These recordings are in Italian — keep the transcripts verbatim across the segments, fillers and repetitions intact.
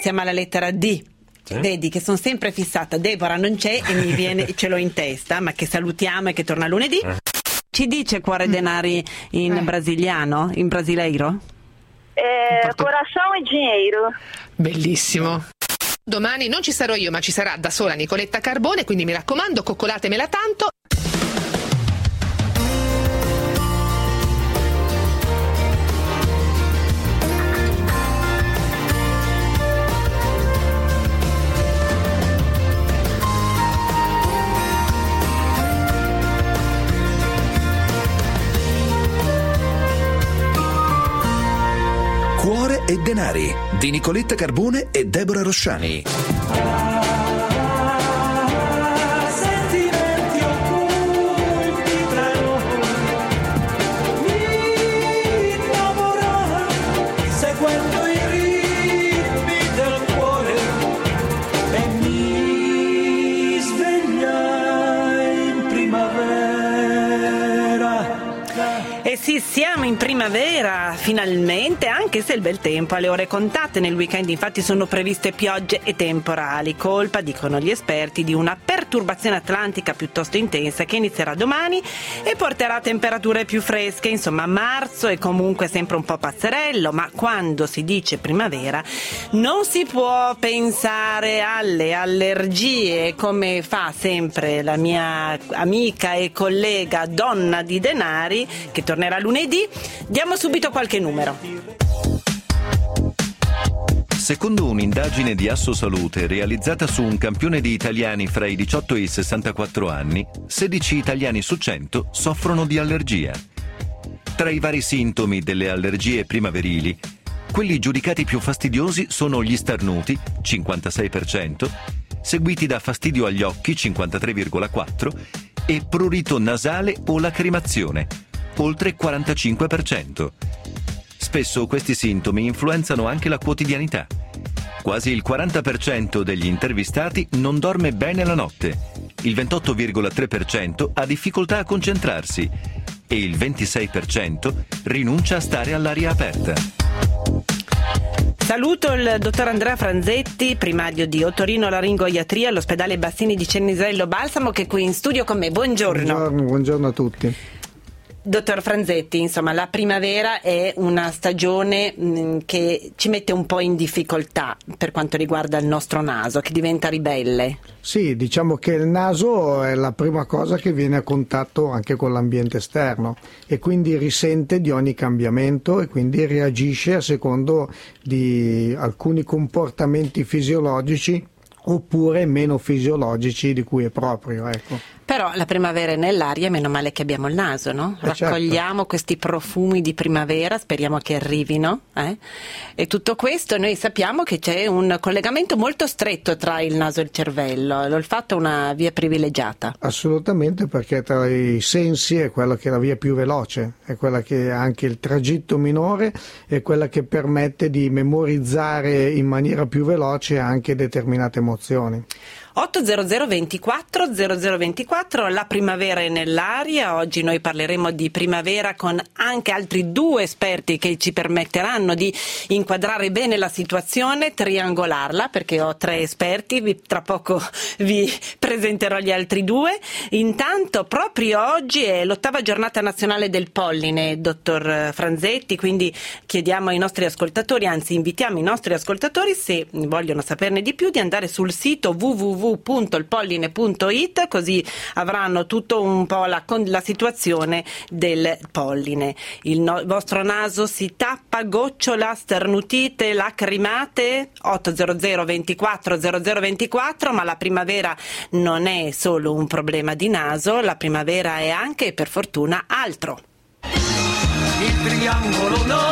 Siamo alla lettera D. Sì. Vedi che sono sempre fissata. Deborah non c'è e mi viene, ce l'ho in testa, ma che salutiamo e che torna lunedì. Eh. Ci dice cuore denari in eh. brasiliano, in brasileiro? Eh, coração e dinheiro. Bellissimo. Domani non ci sarò io, ma ci sarà da sola Nicoletta Carbone, quindi mi raccomando, coccolatemela tanto. Cuore e denari di Nicoletta Carbone e Deborah Rosciani. Eh sì, siamo in primavera, finalmente, anche se il bel tempo alle ore contate. Nel weekend infatti sono previste piogge e temporali, colpa, dicono gli esperti, di una perturbazione atlantica piuttosto intensa che inizierà domani e porterà temperature più fresche. Insomma, marzo è comunque sempre un po' pazzerello, ma quando si dice primavera non si può pensare alle allergie, come fa sempre la mia amica e collega Donna di Denari, che tornerà lunedì. Diamo subito qualche numero. Secondo un'indagine di Assosalute realizzata su un campione di italiani fra i diciotto e i sessantaquattro anni, sedici italiani su cento soffrono di allergia. Tra i vari sintomi delle allergie primaverili, quelli giudicati più fastidiosi sono gli starnuti, cinquantasei per cento, seguiti da fastidio agli occhi, cinquantatré virgola quattro per cento, e prurito nasale o lacrimazione, oltre quarantacinque per cento. Spesso questi sintomi influenzano anche la quotidianità. Quasi il quaranta per cento degli intervistati non dorme bene la notte, il ventotto virgola tre per cento ha difficoltà a concentrarsi e il ventisei per cento rinuncia a stare all'aria aperta. Saluto il dottor Andrea Franzetti, primario di otorinolaringoiatria all'ospedale Bassini di Cenisello Balsamo, che è qui in studio con me. Buongiorno. Buongiorno, buongiorno a tutti. Dottor Franzetti, insomma, la primavera è una stagione mh, che ci mette un po' in difficoltà per quanto riguarda il nostro naso, che diventa ribelle. Sì, diciamo che il naso è la prima cosa che viene a contatto anche con l'ambiente esterno e quindi risente di ogni cambiamento e quindi reagisce a secondo di alcuni comportamenti fisiologici oppure meno fisiologici di cui è proprio, ecco. Però la primavera è nell'aria, meno male che abbiamo il naso, no? Eh, Raccogliamo certo. questi profumi di primavera, speriamo che arrivino, eh? E tutto questo noi sappiamo che c'è un collegamento molto stretto tra il naso e il cervello, l'olfatto è una via privilegiata. Assolutamente, perché tra i sensi è quella che è la via più veloce, è quella che ha anche il tragitto minore, è quella che permette di memorizzare in maniera più veloce anche determinate emozioni. otto zero zero ventiquattro zero zero ventiquattro, la primavera è nell'aria. Oggi noi parleremo di primavera con anche altri due esperti che ci permetteranno di inquadrare bene la situazione, triangolarla, perché ho tre esperti, vi, tra poco vi presenterò gli altri due. Intanto proprio oggi è l'ottava giornata nazionale del polline, dottor Franzetti, quindi chiediamo ai nostri ascoltatori, anzi invitiamo i nostri ascoltatori, se vogliono saperne di più, di andare sul sito w w w punto il polline punto i t, così avranno tutto un po' la, la situazione del polline. Il no, vostro naso si tappa, gocciola, sternutite, lacrimate? otto zero zero ventiquattro zero zero ventiquattro, ma la primavera non è solo un problema di naso, la primavera è anche, per fortuna, altro. Il triangolo no,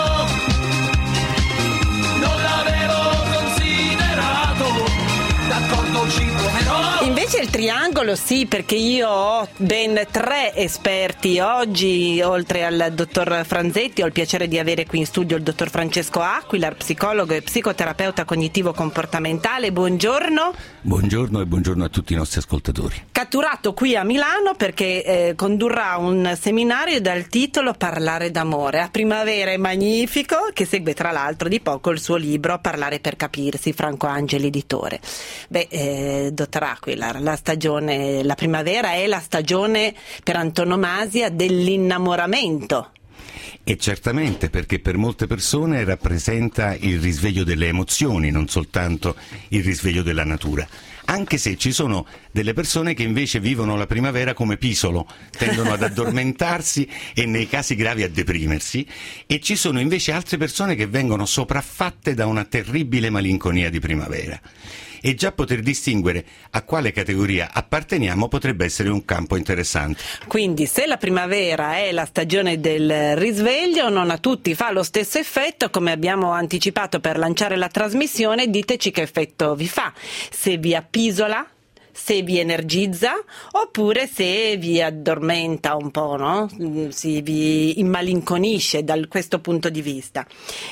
non l'avevo considerato, d'accordo ci proverò. Invece il triangolo sì, perché io ho ben tre esperti oggi, oltre al dottor Franzetti ho il piacere di avere qui in studio il dottor Francesco Aquila, psicologo e psicoterapeuta cognitivo comportamentale. Buongiorno. Buongiorno e buongiorno a tutti i nostri ascoltatori. catturato qui a Milano perché eh, condurrà un seminario dal titolo Parlare d'amore. A primavera è magnifico, che segue tra l'altro di poco il suo libro Parlare per capirsi, Franco Angeli editore. Beh, eh, dottor Aquilar, la stagione, la primavera è la stagione per antonomasia dell'innamoramento. E certamente, perché per molte persone rappresenta il risveglio delle emozioni, non soltanto il risveglio della natura. Anche se ci sono delle persone che invece vivono la primavera come Pisolo, tendono ad addormentarsi e nei casi gravi a deprimersi, e ci sono invece altre persone che vengono sopraffatte da una terribile malinconia di primavera. E già poter distinguere a quale categoria apparteniamo potrebbe essere un campo interessante. Quindi se la primavera è la stagione del risveglio, non a tutti fa lo stesso effetto. Come abbiamo anticipato per lanciare la trasmissione, diteci che effetto vi fa, se vi appisola, se vi energizza, oppure se vi addormenta un po', no? Si vi immalinconisce da questo punto di vista.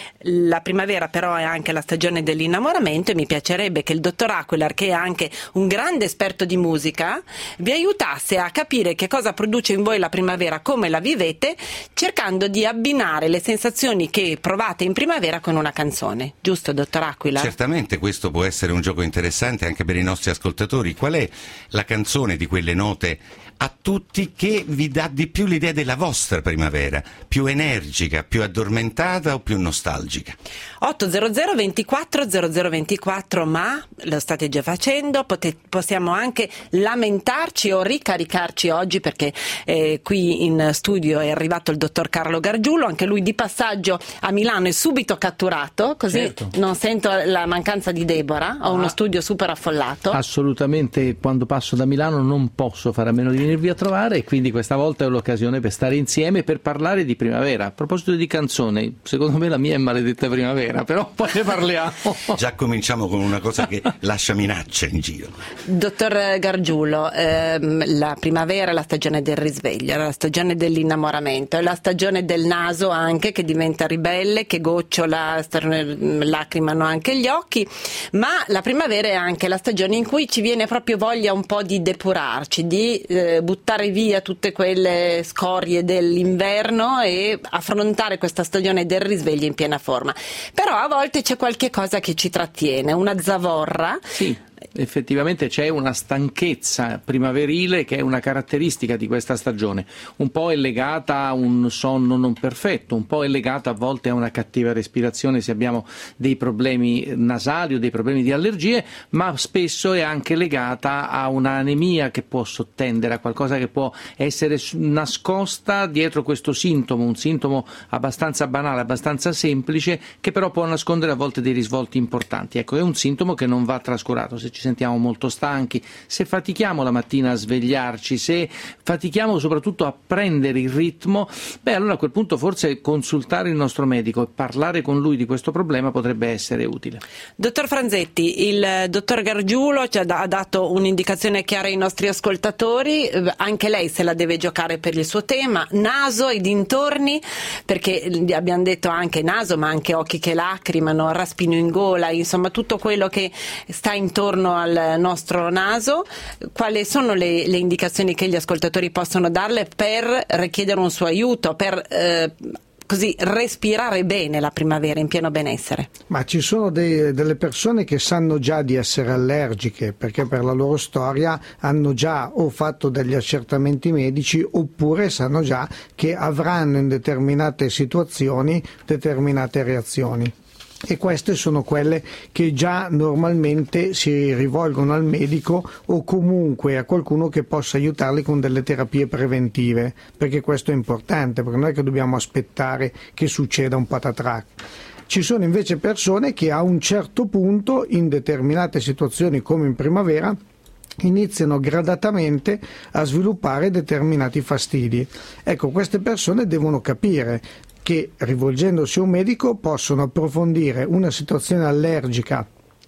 La primavera però è anche la stagione dell'innamoramento, e mi piacerebbe che il dottor Aquilar, che è anche un grande esperto di musica, vi aiutasse a capire che cosa produce in voi la primavera, come la vivete, cercando di abbinare le sensazioni che provate in primavera con una canzone. Giusto, dottor Aquilar? Certamente questo può essere un gioco interessante anche per i nostri ascoltatori. Qual è la canzone di quelle note a tutti che vi dà di più l'idea della vostra primavera, più energica, più addormentata o più nostalgica? otto zero zero ventiquattro zero zero ventiquattro, ma lo state già facendo, Pote- possiamo anche lamentarci o ricaricarci oggi, perché eh, qui in studio è arrivato il dottor Carlo Gargiulo, anche lui di passaggio a Milano, è subito catturato, così certo. Non sento la mancanza di Deborah, ho ah, uno studio super affollato. Assolutamente, quando passo da Milano non posso fare a meno di venirvi a trovare, e quindi questa volta è l'occasione per stare insieme, per parlare di primavera. A proposito di canzone, secondo me la mia è Maledetta Primavera, però poi ne parliamo. Già cominciamo con una cosa che lascia minacce in giro. Dottor Gargiulo, ehm, la primavera è la stagione del risveglio, è la stagione dell'innamoramento, è la stagione del naso anche, che diventa ribelle, che gocciola, lacrimano anche gli occhi, ma la primavera è anche la stagione in cui ci viene proprio voglia un po' di depurarci, di eh, buttare via tutte quelle scorie dell'inverno e affrontare questa stagione del risveglio in piena forma. Però a volte c'è qualche cosa che ci trattiene, una zavorra. Sì. Effettivamente c'è una stanchezza primaverile che è una caratteristica di questa stagione, un po' è legata a un sonno non perfetto, un po' è legata a volte a una cattiva respirazione se abbiamo dei problemi nasali o dei problemi di allergie, ma spesso è anche legata a un'anemia che può sottendere, a qualcosa che può essere nascosta dietro questo sintomo, un sintomo abbastanza banale, abbastanza semplice, che però può nascondere a volte dei risvolti importanti. Ecco, è un sintomo che non va trascurato. Se ci sentiamo molto stanchi, se fatichiamo la mattina a svegliarci, se fatichiamo soprattutto a prendere il ritmo, beh allora a quel punto forse consultare il nostro medico e parlare con lui di questo problema potrebbe essere utile. Dottor Franzetti, il dottor Gargiulo ci ha dato un'indicazione chiara ai nostri ascoltatori, anche lei se la deve giocare per il suo tema, naso e dintorni, perché abbiamo detto anche naso, ma anche occhi che lacrimano, raspino in gola, insomma tutto quello che sta intorno al nostro naso. Quali sono le, le indicazioni che gli ascoltatori possono darle per richiedere un suo aiuto, per eh, così respirare bene la primavera in pieno benessere? Ma ci sono dei, delle persone che sanno già di essere allergiche, perché per la loro storia hanno già o fatto degli accertamenti medici, oppure sanno già che avranno in determinate situazioni determinate reazioni. E queste sono quelle che già normalmente si rivolgono al medico o comunque a qualcuno che possa aiutarli con delle terapie preventive, perché questo è importante, perché non è che dobbiamo aspettare che succeda un patatrac. Ci sono invece persone che a un certo punto, in determinate situazioni come in primavera, iniziano gradatamente a sviluppare determinati fastidi. Ecco, queste persone devono capire che rivolgendosi a un medico possono approfondire una situazione allergica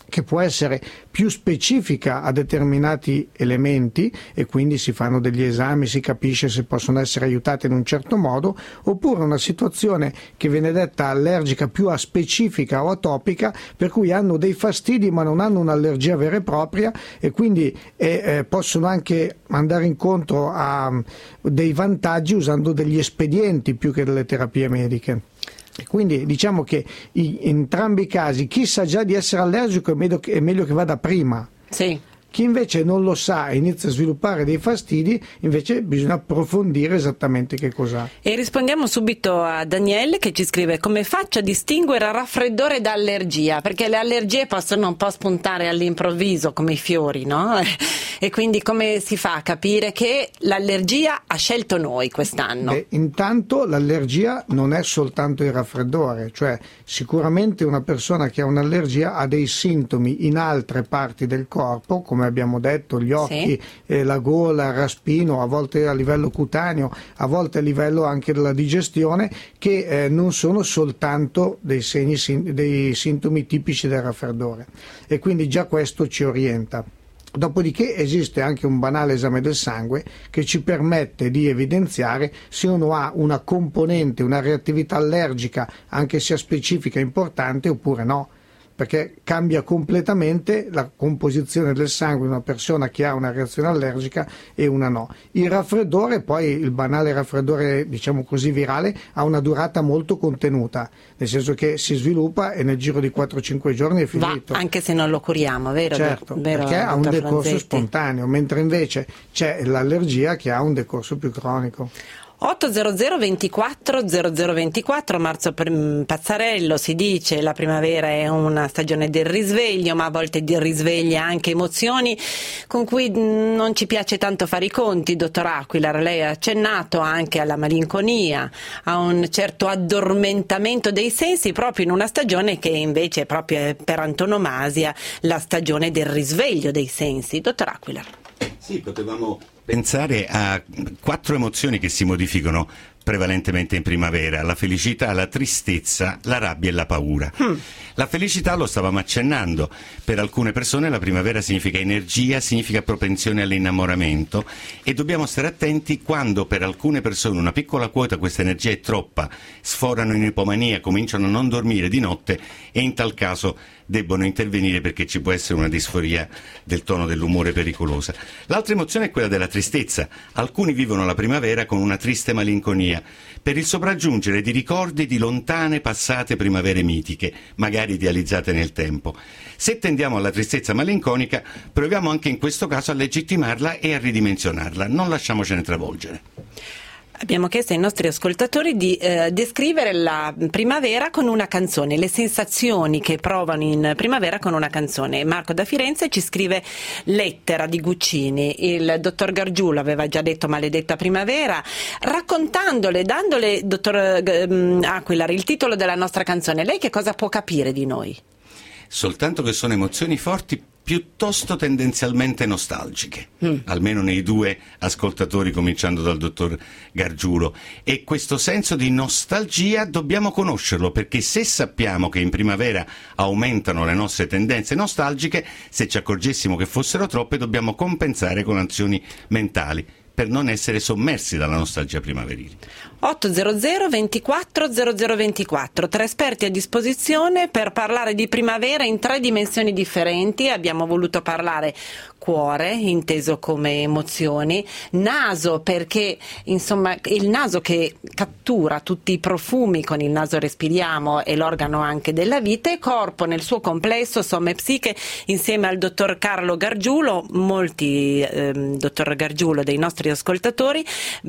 che può essere più specifica a determinati elementi e quindi si fanno degli esami, si capisce se possono essere aiutate in un certo modo, oppure una situazione che viene detta allergica più specifica o atopica, per cui hanno dei fastidi ma non hanno un'allergia vera e propria e quindi eh, eh, possono anche andare incontro a um, dei vantaggi usando degli espedienti più che delle terapie mediche. Quindi diciamo che in entrambi i casi chi sa già di essere allergico è meglio che, è meglio che vada prima. Sì. Chi invece non lo sa e inizia a sviluppare dei fastidi, invece bisogna approfondire esattamente che cos'ha. E rispondiamo subito a Daniele che ci scrive: come faccio a distinguere raffreddore da allergia? Perché le allergie possono un po' spuntare all'improvviso come i fiori, no? E quindi come si fa a capire che l'allergia ha scelto noi quest'anno? Beh, intanto l'allergia non è soltanto il raffreddore, cioè sicuramente una persona che ha un'allergia ha dei sintomi in altre parti del corpo, come abbiamo detto, gli occhi, sì. eh, la gola, il raspino, a volte a livello cutaneo, a volte a livello anche della digestione, che eh, non sono soltanto dei segni, dei sintomi tipici del raffreddore, e quindi già questo ci orienta. Dopodiché esiste anche un banale esame del sangue che ci permette di evidenziare se uno ha una componente, una reattività allergica, anche sia specifica e importante, oppure no, perché cambia completamente la composizione del sangue di una persona che ha una reazione allergica e una no. Il raffreddore, poi il banale raffreddore, diciamo così, virale, ha una durata molto contenuta, nel senso che si sviluppa e nel giro di quattro cinque giorni è finito. Va, anche se non lo curiamo, vero? Certo, vero, perché ha un decorso Franzetti. spontaneo, mentre invece c'è l'allergia che ha un decorso più cronico. otto zero zero ventiquattro zero zero ventiquattro, Marzo Pazzarello si dice: la primavera è una stagione del risveglio, ma a volte risveglia anche emozioni con cui non ci piace tanto fare i conti. Dottor Aquilar, lei ha accennato anche alla malinconia, a un certo addormentamento dei sensi proprio in una stagione che invece è proprio per antonomasia la stagione del risveglio dei sensi. Dottor Aquilar. Sì, potevamo pensare a quattro emozioni che si modificano prevalentemente in primavera: la felicità, la tristezza, la rabbia e la paura. Hmm. La felicità lo stavamo accennando, per alcune persone la primavera significa energia, significa propensione all'innamoramento, e dobbiamo stare attenti quando per alcune persone una piccola quota questa energia è troppa, sforano in ipomania, cominciano a non dormire di notte e in tal caso debbono intervenire perché ci può essere una disforia del tono dell'umore pericolosa. L'altra emozione è quella della tristezza. Alcuni vivono la primavera con una triste malinconia per il sopraggiungere di ricordi di lontane passate primavere mitiche, magari idealizzate nel tempo. Se tendiamo alla tristezza malinconica, proviamo anche in questo caso a legittimarla e a ridimensionarla, non lasciamocene travolgere. Abbiamo chiesto ai nostri ascoltatori di eh, descrivere la primavera con una canzone, le sensazioni che provano in primavera con una canzone. Marco da Firenze ci scrive Lettera di Guccini. Il dottor Gargiulo aveva già detto Maledetta primavera, raccontandole, dandole, dottor eh, Aquilar, il titolo della nostra canzone. Lei che cosa può capire di noi? Soltanto che sono emozioni forti, piuttosto tendenzialmente nostalgiche, mm. almeno nei due ascoltatori, cominciando dal dottor Gargiulo, e questo senso di nostalgia dobbiamo conoscerlo, perché se sappiamo che in primavera aumentano le nostre tendenze nostalgiche, se ci accorgessimo che fossero troppe dobbiamo compensare con azioni mentali per non essere sommersi dalla nostalgia primaverile. otto zero zero ventiquattro zero zero ventiquattro, tre esperti a disposizione per parlare di primavera in tre dimensioni differenti. Abbiamo voluto parlare cuore, inteso come emozioni, naso, perché insomma il naso che cattura tutti i profumi, con il naso respiriamo, è l'organo anche della vita, e corpo nel suo complesso, somma e psiche, insieme al dottor Carlo Gargiulo. Molti ehm, dottor Gargiulo dei nostri ascoltatori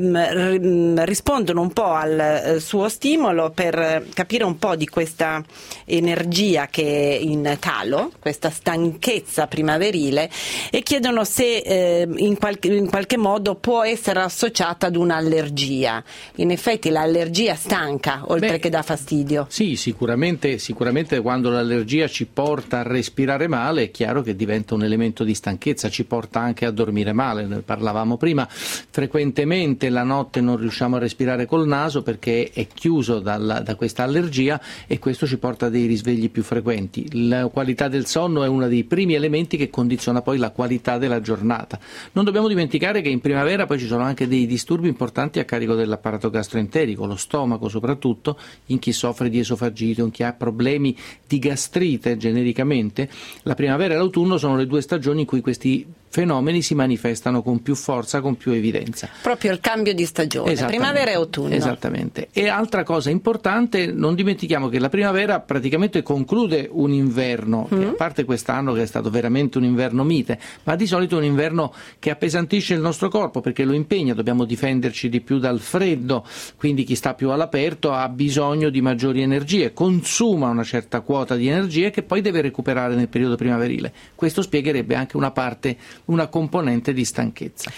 mh, rispondono un po' al eh, suo stimolo per capire un po' di questa energia che è in calo, questa stanchezza primaverile, e chiedono se eh, in, qualche, in qualche modo può essere associata ad un'allergia. In effetti l'allergia stanca, oltre Beh, che dà fastidio. Sì, sicuramente, sicuramente quando l'allergia ci porta a respirare male è chiaro che diventa un elemento di stanchezza, ci porta anche a dormire male, ne parlavamo prima. frequentemente la notte non riusciamo a respirare col naso perché è chiuso dalla, da questa allergia, e questo ci porta a dei risvegli più frequenti. La qualità del sonno è uno dei primi elementi che condiziona poi la qualità della giornata. Non dobbiamo dimenticare che in primavera poi ci sono anche dei disturbi importanti a carico dell'apparato gastroenterico, lo stomaco soprattutto, in chi soffre di esofagite, in chi ha problemi di gastrite genericamente. La primavera e l'autunno sono le due stagioni in cui questi fenomeni si manifestano con più forza, con più evidenza. Proprio il cambio di stagione, primavera e autunno. Esattamente. E altra cosa importante, non dimentichiamo che la primavera praticamente conclude un inverno, mm. che a parte quest'anno che è stato veramente un inverno mite, ma di solito un inverno che appesantisce il nostro corpo perché lo impegna, dobbiamo difenderci di più dal freddo, quindi chi sta più all'aperto ha bisogno di maggiori energie, consuma una certa quota di energie che poi deve recuperare nel periodo primaverile. Questo spiegherebbe anche una parte, una componente di stanchezza.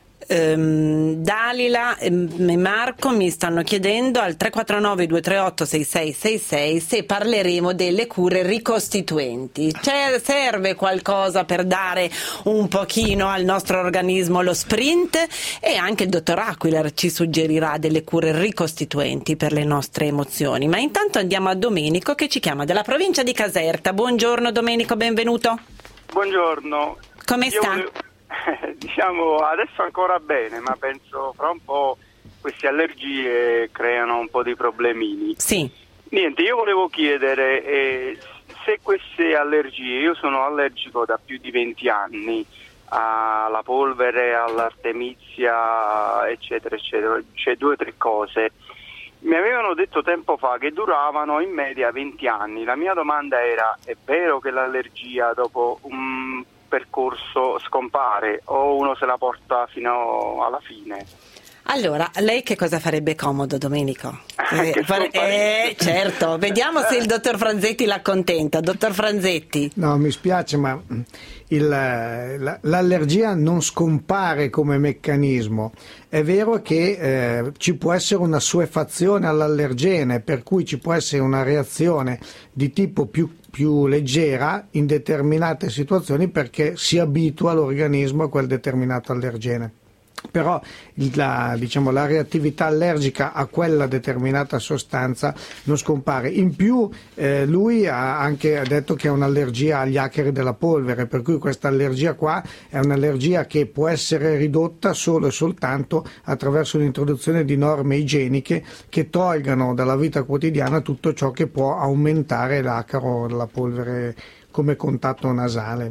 Um, Dalila e Marco mi stanno chiedendo al tre quattro nove due tre otto sei sei sei sei se parleremo delle cure ricostituenti. C'è, serve qualcosa per dare un pochino al nostro organismo lo sprint? E anche il dottor Aquilar ci suggerirà delle cure ricostituenti per le nostre emozioni. Ma intanto andiamo a Domenico che ci chiama dalla provincia di Caserta. Buongiorno Domenico, benvenuto. Buongiorno. Come Io sta? Volevo... diciamo adesso ancora bene, ma penso fra un po' queste allergie creano un po' di problemini. Sì. Niente, io volevo chiedere eh, se queste allergie, io sono allergico da più di venti anni alla polvere, all'artemisia, eccetera, eccetera, c'è due o tre cose. Mi avevano detto tempo fa che duravano in media venti anni. La mia domanda era: è vero che l'allergia dopo un percorso scompare o uno se la porta fino alla fine? Allora, lei che cosa farebbe comodo, Domenico? Eh, fare, eh, certo, vediamo se il dottor Franzetti l'accontenta. Dottor Franzetti. No, mi spiace, ma il, la, l'allergia non scompare come meccanismo. È vero che eh, ci può essere una suefazione all'allergene, per cui ci può essere una reazione di tipo più più leggera in determinate situazioni perché si abitua l'organismo a quel determinato allergene. Però la, diciamo, la reattività allergica a quella determinata sostanza non scompare. In più eh, lui ha anche detto che ha un'allergia agli acari della polvere, per cui questa allergia qua è un'allergia che può essere ridotta solo e soltanto attraverso l'introduzione di norme igieniche che tolgano dalla vita quotidiana tutto ciò che può aumentare l'acaro della polvere come contatto nasale.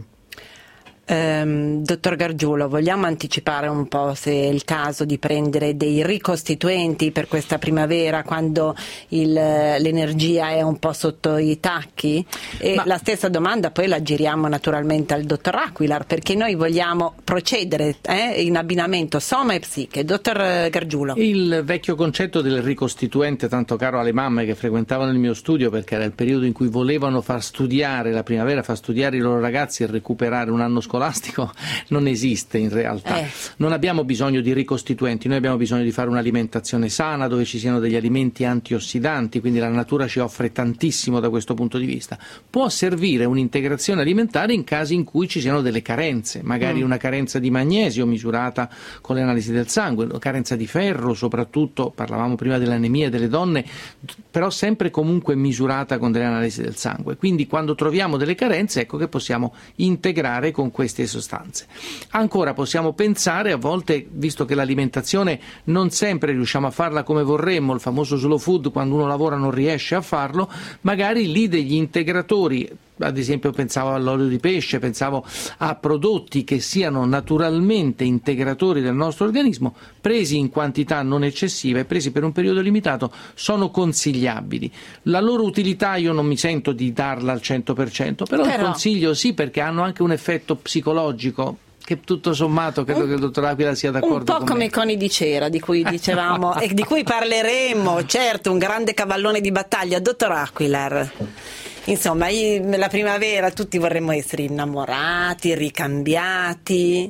Um, dottor Gargiulo, vogliamo anticipare un po' se è il caso di prendere dei ricostituenti per questa primavera quando il, l'energia è un po' sotto i tacchi? E Ma... la stessa domanda poi la giriamo naturalmente al dottor Aquilar, perché noi vogliamo procedere eh, in abbinamento soma e psiche. Dottor Gargiulo. Il vecchio concetto del ricostituente, tanto caro alle mamme che frequentavano il mio studio perché era il periodo in cui volevano far studiare la primavera, far studiare i loro ragazzi e recuperare un anno scolastico, scolastico non esiste in realtà. Eh. Non abbiamo bisogno di ricostituenti, noi abbiamo bisogno di fare un'alimentazione sana dove ci siano degli alimenti antiossidanti, quindi la natura ci offre tantissimo da questo punto di vista. Può servire un'integrazione alimentare in casi in cui ci siano delle carenze, magari mm. una carenza di magnesio misurata con le analisi del sangue, una carenza di ferro soprattutto, parlavamo prima dell'anemia delle donne, però sempre comunque misurata con delle analisi del sangue. Quindi quando troviamo delle carenze, ecco che possiamo integrare con queste sostanze. Ancora possiamo pensare a volte, visto che l'alimentazione non sempre riusciamo a farla come vorremmo, il famoso slow food, quando uno lavora non riesce a farlo, magari lì degli integratori, ad esempio pensavo all'olio di pesce, pensavo a prodotti che siano naturalmente integratori del nostro organismo, presi in quantità non eccessive, presi per un periodo limitato, sono consigliabili. La loro utilità io non mi sento di darla al cento per cento, però, però... il consiglio sì, perché hanno anche un effetto psicologico che tutto sommato credo un, che il dottor Aquila sia d'accordo un po' con come me. i coni di cera di cui dicevamo e di cui parleremo, certo, un grande cavallone di battaglia. Dottor Aquilar, insomma, la primavera tutti vorremmo essere innamorati, ricambiati,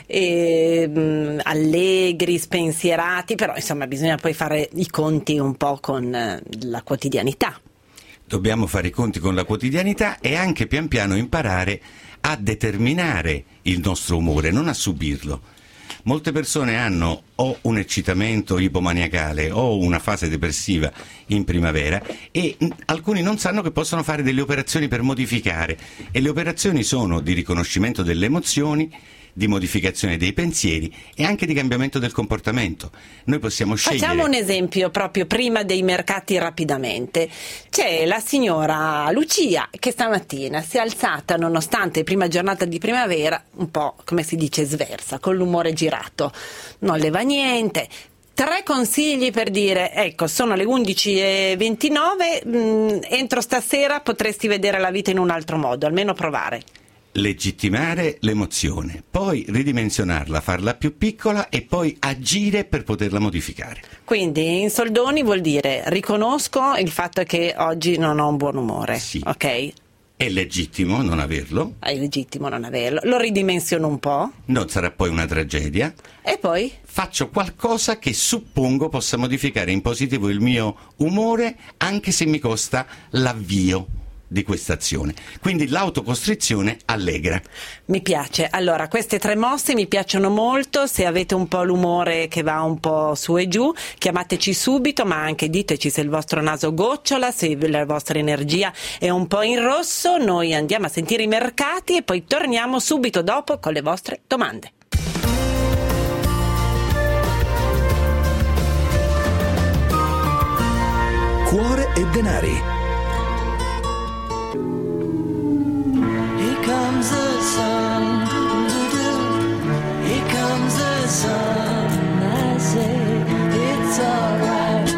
e, mh, allegri, spensierati, però insomma bisogna poi fare i conti un po' con la quotidianità. Dobbiamo fare i conti con la quotidianità e anche pian piano imparare a determinare il nostro umore, non a subirlo. Molte persone hanno o un eccitamento ipomaniacale o una fase depressiva in primavera e mh, alcuni non sanno che possono fare delle operazioni per modificare, e le operazioni sono di riconoscimento delle emozioni, di modificazione dei pensieri e anche di cambiamento del comportamento. Noi possiamo scegliere. Facciamo un esempio proprio prima dei mercati rapidamente. C'è la signora Lucia che stamattina si è alzata nonostante prima giornata di primavera un po', come si dice, sversa, con l'umore girato. Non le va niente. Tre consigli per dire, ecco, sono le undici e ventinove, mh, entro stasera potresti vedere la vita in un altro modo, almeno provare. Legittimare l'emozione, poi ridimensionarla, farla più piccola e poi agire per poterla modificare. Quindi in soldoni vuol dire riconosco il fatto che oggi non ho un buon umore, sì. Ok? È legittimo non averlo. È legittimo non averlo. Lo ridimensiono un po'. Non sarà poi una tragedia. E poi? Faccio qualcosa che suppongo possa modificare in positivo il mio umore, anche se mi costa l'avvio di questa azione. Quindi l'autocostrizione allegra. Mi piace. Allora, queste tre mosse mi piacciono molto. Se avete un po' l'umore che va un po' su e giù, chiamateci subito, ma anche diteci se il vostro naso gocciola, se la vostra energia è un po' in rosso. Noi andiamo a sentire i mercati e poi torniamo subito dopo con le vostre domande. Cuore e denari. Comes the sun, here comes the sun, I say it's alright.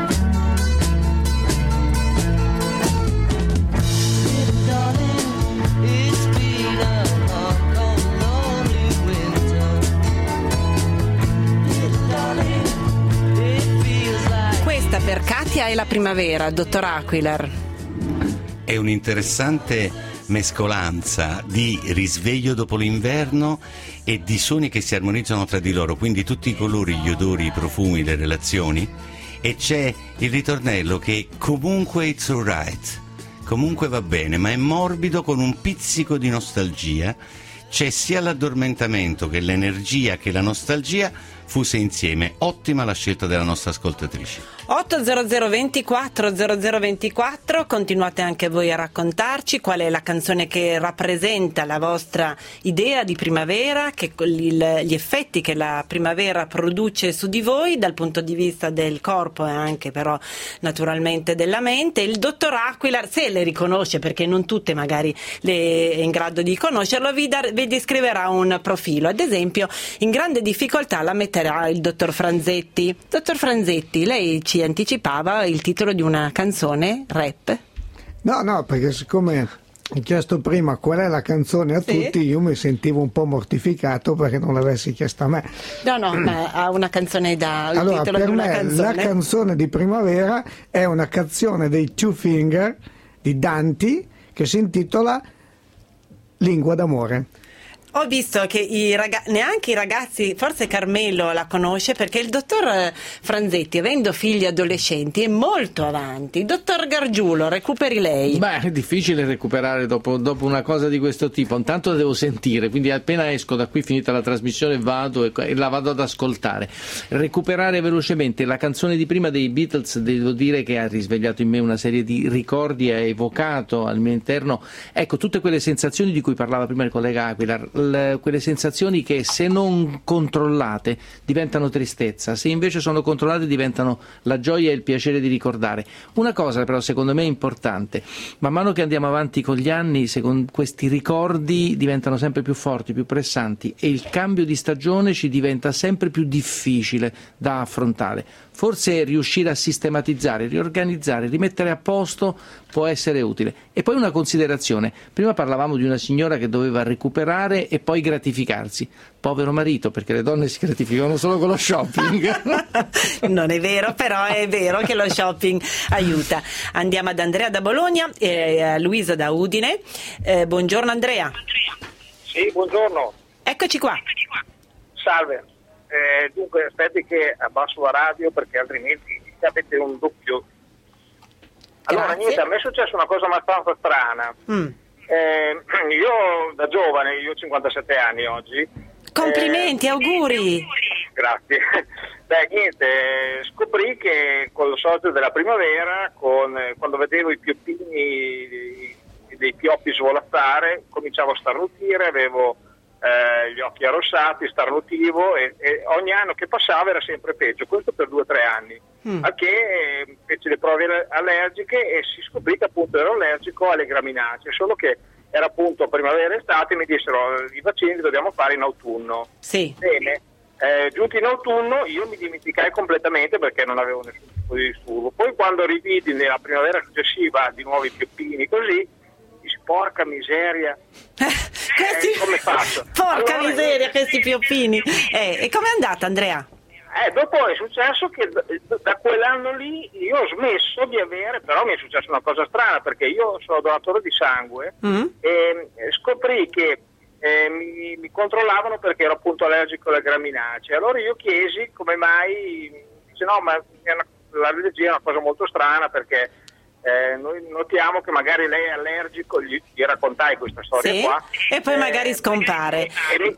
Little darling, it's been a long, long, lonely winter. Little darling, it feels like. Questa per Katia è la primavera, dottor Aquilar. È un'interessante mescolanza di risveglio dopo l'inverno e di suoni che si armonizzano tra di loro, quindi tutti i colori, gli odori, i profumi, le relazioni, e c'è il ritornello che comunque it's alright, comunque va bene, ma è morbido con un pizzico di nostalgia. C'è sia l'addormentamento che l'energia che la nostalgia fuse insieme. Ottima la scelta della nostra ascoltatrice. otto zero zero ventiquattro zero zero ventiquattro, continuate anche voi a raccontarci qual è la canzone che rappresenta la vostra idea di primavera, che il, gli effetti che la primavera produce su di voi dal punto di vista del corpo e anche però naturalmente della mente. Il dottor Aquilar, se le riconosce, perché non tutte magari le è in grado di conoscerlo, vi, dar, vi descriverà un profilo. Ad esempio, in grande difficoltà la metterà il dottor Franzetti. Dottor Franzetti, lei ci anticipava il titolo di una canzone rap? No, no, perché siccome hai chiesto prima qual è la canzone a Sì. tutti, io mi sentivo un po' mortificato perché non l'avessi chiesta a me. No, no, ma ha una canzone da il Allora, titolo per di una me canzone. la canzone di primavera è una canzone dei Two Finger di Dante che si intitola Lingua d'amore. Ho visto che i ragazzi, neanche i ragazzi, forse Carmelo la conosce, perché il dottor Franzetti, avendo figli adolescenti, è molto avanti. Il dottor Gargiulo, recuperi lei. Beh, è difficile recuperare dopo, dopo una cosa di questo tipo. Intanto la devo sentire, quindi appena esco da qui, finita la trasmissione, vado e, e la vado ad ascoltare. Recuperare velocemente la canzone di prima dei Beatles, devo dire che ha risvegliato in me una serie di ricordi, ha evocato al mio interno, ecco, tutte quelle sensazioni di cui parlava prima il collega Aquilar. Quelle sensazioni che se non controllate diventano tristezza, se invece sono controllate diventano la gioia e il piacere di ricordare. Una cosa però secondo me è importante: man mano che andiamo avanti con gli anni, secondo questi ricordi diventano sempre più forti, più pressanti, e il cambio di stagione ci diventa sempre più difficile da affrontare. Forse riuscire a sistematizzare, riorganizzare, rimettere a posto può essere utile. E poi una considerazione: prima parlavamo di una signora che doveva recuperare e poi gratificarsi. Povero marito, perché le donne si gratificano solo con lo shopping. Non è vero, però è vero che lo shopping aiuta. Andiamo ad Andrea da Bologna e a Luisa da Udine. Eh, buongiorno Andrea. Sì, buongiorno. Eccoci qua. Salve. Eh, dunque aspetti che abbasso la radio perché altrimenti avete un doppio. Allora Grazie. niente, a me è successa una cosa abbastanza strana. Mm. Eh, io da giovane, io ho cinquantasette anni oggi. Complimenti, eh, auguri. Grazie. Beh, niente, scoprì che con il solito della primavera, con, quando vedevo i pioppini dei pioppi svolazzare, cominciavo a starnutire, avevo eh, gli occhi arrossati, starnutivo e, e ogni anno che passava era sempre peggio, questo per due o tre anni. Mm. A che eh, feci le prove allergiche e si scoprì che appunto ero allergico alle graminacee, solo che era appunto primavera e estate, mi dissero i vaccini li dobbiamo fare in autunno. Sì. Bene, eh, giunti in autunno io mi dimenticai completamente perché non avevo nessun tipo di disturbo. Poi quando rividi nella primavera successiva di nuovo i pioppini così, dici porca miseria, questi... eh, come faccio? Porca allora, miseria io... questi pioppini. Eh, e com'è andata, Andrea? Eh, dopo è successo che da quell'anno lì io ho smesso di avere, però mi è successa una cosa strana perché io sono donatore di sangue mm. e scoprì che eh, mi, mi controllavano perché ero appunto allergico alle graminacee. Allora io chiesi come mai, dice no ma l'allergia è una cosa molto strana perché eh, noi notiamo che magari lei è allergico, gli, gli raccontai questa storia sì. qua. E poi eh, magari scompare. E, e,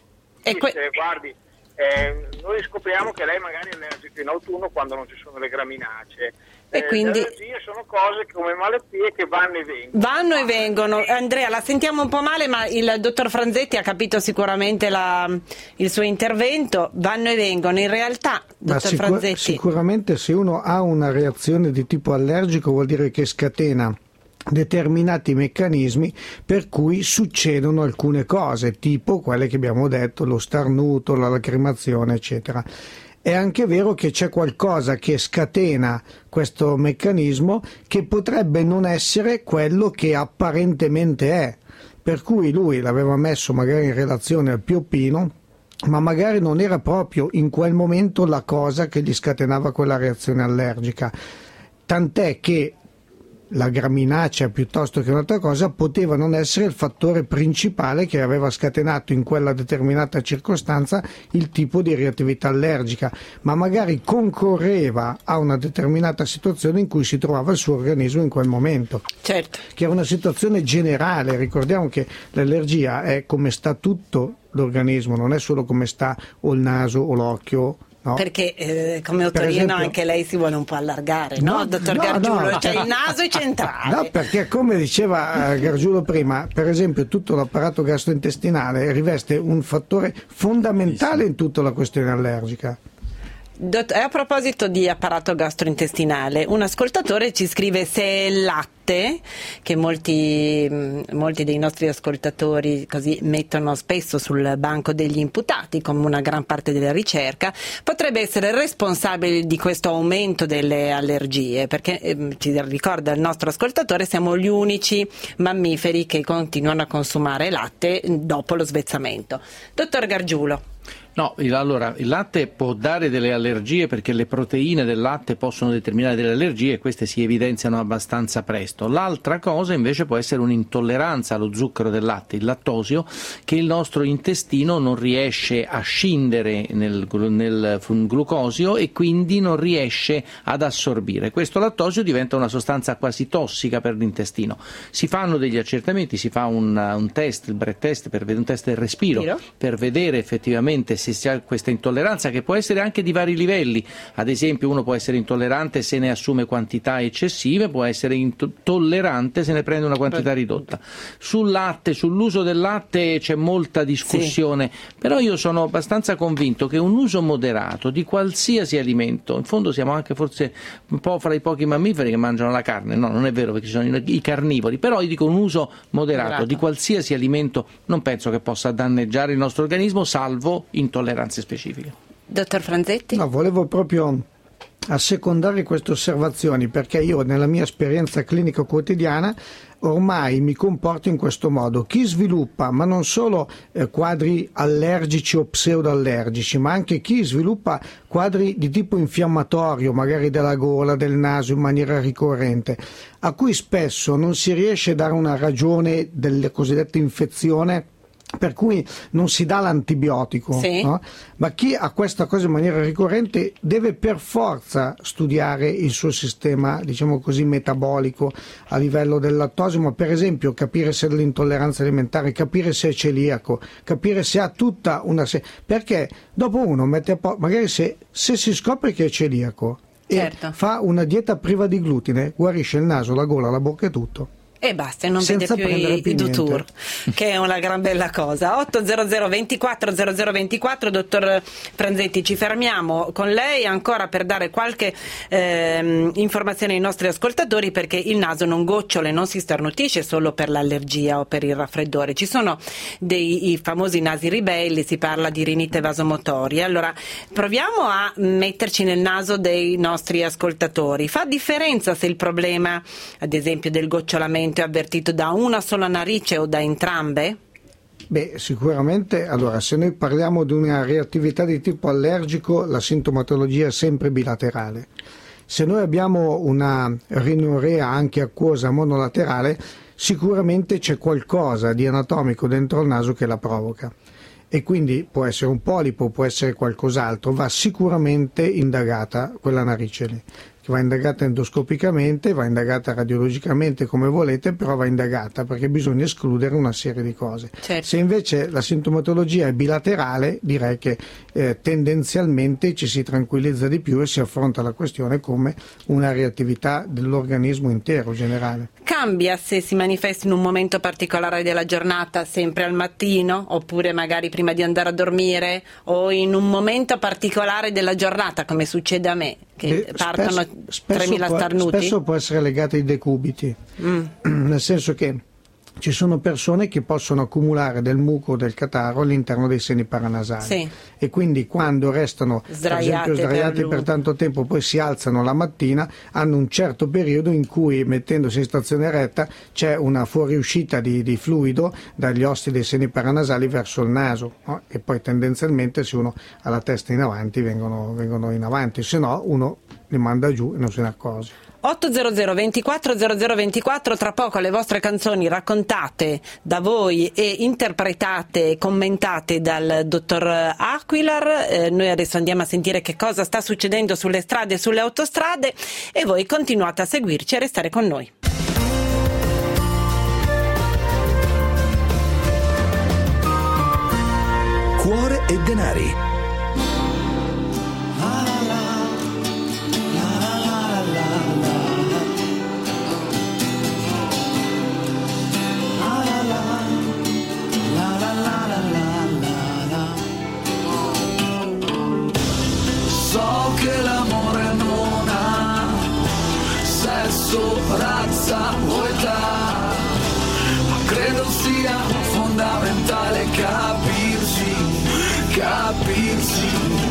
e que- dice, guardi, Eh, noi scopriamo che lei magari è allergica in autunno quando non ci sono le graminacee. E eh, quindi... Le allergie sono cose come malattie che vanno e vengono. Vanno e vengono. Andrea, la sentiamo un po' male, ma il dottor Franzetti ha capito sicuramente la, il suo intervento. Vanno e vengono. In realtà, dottor sicur- Franzetti... Sicuramente se uno ha una reazione di tipo allergico vuol dire che scatena determinati meccanismi per cui succedono alcune cose, tipo quelle che abbiamo detto, lo starnuto, la lacrimazione, eccetera. È anche vero che c'è qualcosa che scatena questo meccanismo che potrebbe non essere quello che apparentemente è, per cui lui l'aveva messo magari in relazione al pioppino, ma magari non era proprio in quel momento la cosa che gli scatenava quella reazione allergica, tant'è che la graminacea piuttosto che un'altra cosa poteva non essere il fattore principale che aveva scatenato in quella determinata circostanza il tipo di reattività allergica, ma magari concorreva a una determinata situazione in cui si trovava il suo organismo in quel momento. Certo. Che è una situazione generale, ricordiamo che l'allergia è come sta tutto l'organismo, non è solo come sta o il naso o l'occhio. No. Perché eh, come Ottorino esempio, anche lei si vuole un po' allargare, no, no dottor no, Gargiulo? No. Cioè il naso è centrale. No, perché come diceva Gargiulo prima, per esempio tutto l'apparato gastrointestinale riveste un fattore fondamentale in tutta la questione allergica. Dott- a proposito di apparato gastrointestinale, un ascoltatore ci scrive se il latte, che molti, molti dei nostri ascoltatori così mettono spesso sul banco degli imputati come una gran parte della ricerca, potrebbe essere responsabile di questo aumento delle allergie, perché eh, ci ricorda il nostro ascoltatore, siamo gli unici mammiferi che continuano a consumare latte dopo lo svezzamento. Dottor Gargiulo. No, il, allora il latte può dare delle allergie perché le proteine del latte possono determinare delle allergie e queste si evidenziano abbastanza presto. L'altra cosa invece può essere un'intolleranza allo zucchero del latte, il lattosio, che il nostro intestino non riesce a scindere nel, nel glucosio e quindi non riesce ad assorbire. Questo lattosio diventa una sostanza quasi tossica per l'intestino. Si fanno degli accertamenti, si fa un, un test, il breath test, per, un test del respiro, Tiro. per vedere effettivamente se si ha questa intolleranza, che può essere anche di vari livelli. Ad esempio uno può essere intollerante se ne assume quantità eccessive, può essere intollerante se ne prende una quantità ridotta. Sul latte, sull'uso del latte c'è molta discussione, sì. però io sono abbastanza convinto che un uso moderato di qualsiasi alimento, in fondo siamo anche forse un po' fra i pochi mammiferi che mangiano la carne, no, non è vero perché ci sono i carnivori, però io dico un uso moderato, moderato. di qualsiasi alimento non penso che possa danneggiare il nostro organismo, salvo intolleranze specifiche. Dottor Franzetti? No, volevo proprio assecondare queste osservazioni perché io nella mia esperienza clinica quotidiana ormai mi comporto in questo modo. Chi sviluppa, ma non solo eh, quadri allergici o pseudoallergici, ma anche chi sviluppa quadri di tipo infiammatorio, magari della gola, del naso in maniera ricorrente, a cui spesso non si riesce a dare una ragione delle cosiddette infezioni, per cui non si dà l'antibiotico, sì. no? Ma chi ha questa cosa in maniera ricorrente deve per forza studiare il suo sistema, diciamo così, metabolico a livello del lattosio, ma per esempio capire se ha dell'intolleranza alimentare, capire se è celiaco, capire se ha tutta una se- perché dopo uno mette a po- magari se, se si scopre che è celiaco certo. e fa una dieta priva di glutine, guarisce il naso, la gola, la bocca e tutto. E basta, e non Senza vede più prendere i, più i Dutour, niente. che è una gran bella cosa. ottocento ventiquattro zero zero ventiquattro, dottor Franzetti, ci fermiamo con lei ancora per dare qualche ehm, informazione ai nostri ascoltatori, perché il naso non gocciola e non si starnutisce solo per l'allergia o per il raffreddore. Ci sono dei i famosi nasi ribelli, si parla di rinite vasomotoria. Allora proviamo a metterci nel naso dei nostri ascoltatori. Fa differenza se il problema, ad esempio, del gocciolamento è avvertito da una sola narice o da entrambe? Beh, sicuramente, allora, se noi parliamo di una reattività di tipo allergico, la sintomatologia è sempre bilaterale. Se noi abbiamo una rinorea anche acquosa monolaterale, sicuramente c'è qualcosa di anatomico dentro il naso che la provoca. E quindi può essere un polipo, può essere qualcos'altro, va sicuramente indagata quella narice lì. Va indagata endoscopicamente, va indagata radiologicamente, come volete, però va indagata perché bisogna escludere una serie di cose. Certo. Se invece la sintomatologia è bilaterale, direi che eh, tendenzialmente ci si tranquillizza di più e si affronta la questione come una reattività dell'organismo intero generale. Cambia se si manifesta in un momento particolare della giornata, sempre al mattino, oppure magari prima di andare a dormire, o in un momento particolare della giornata, come succede a me, che Eh, partono spesso, tremila può, starnuti? spesso può essere legato ai decubiti, mm. nel senso che ci sono persone che possono accumulare del muco o del catarro all'interno dei seni paranasali, sì. e quindi quando restano Sdraiate per esempio sdraiati per, per tanto tempo, poi si alzano la mattina, hanno un certo periodo in cui, mettendosi in stazione retta, c'è una fuoriuscita di, di fluido dagli osti dei seni paranasali verso il naso, no? E poi tendenzialmente se uno ha la testa in avanti vengono, vengono in avanti, se no uno li manda giù e non se ne accorge. ottocento ventiquattro zero zero ventiquattro, tra poco le vostre canzoni raccontate da voi e interpretate e commentate dal dottor Aquilar. Eh, noi adesso andiamo a sentire che cosa sta succedendo sulle strade e sulle autostrade, e voi continuate a seguirci e a restare con noi. Cuore e denari. So che l'amore non ha sesso, razza o età, ma credo sia fondamentale capirsi, capirsi.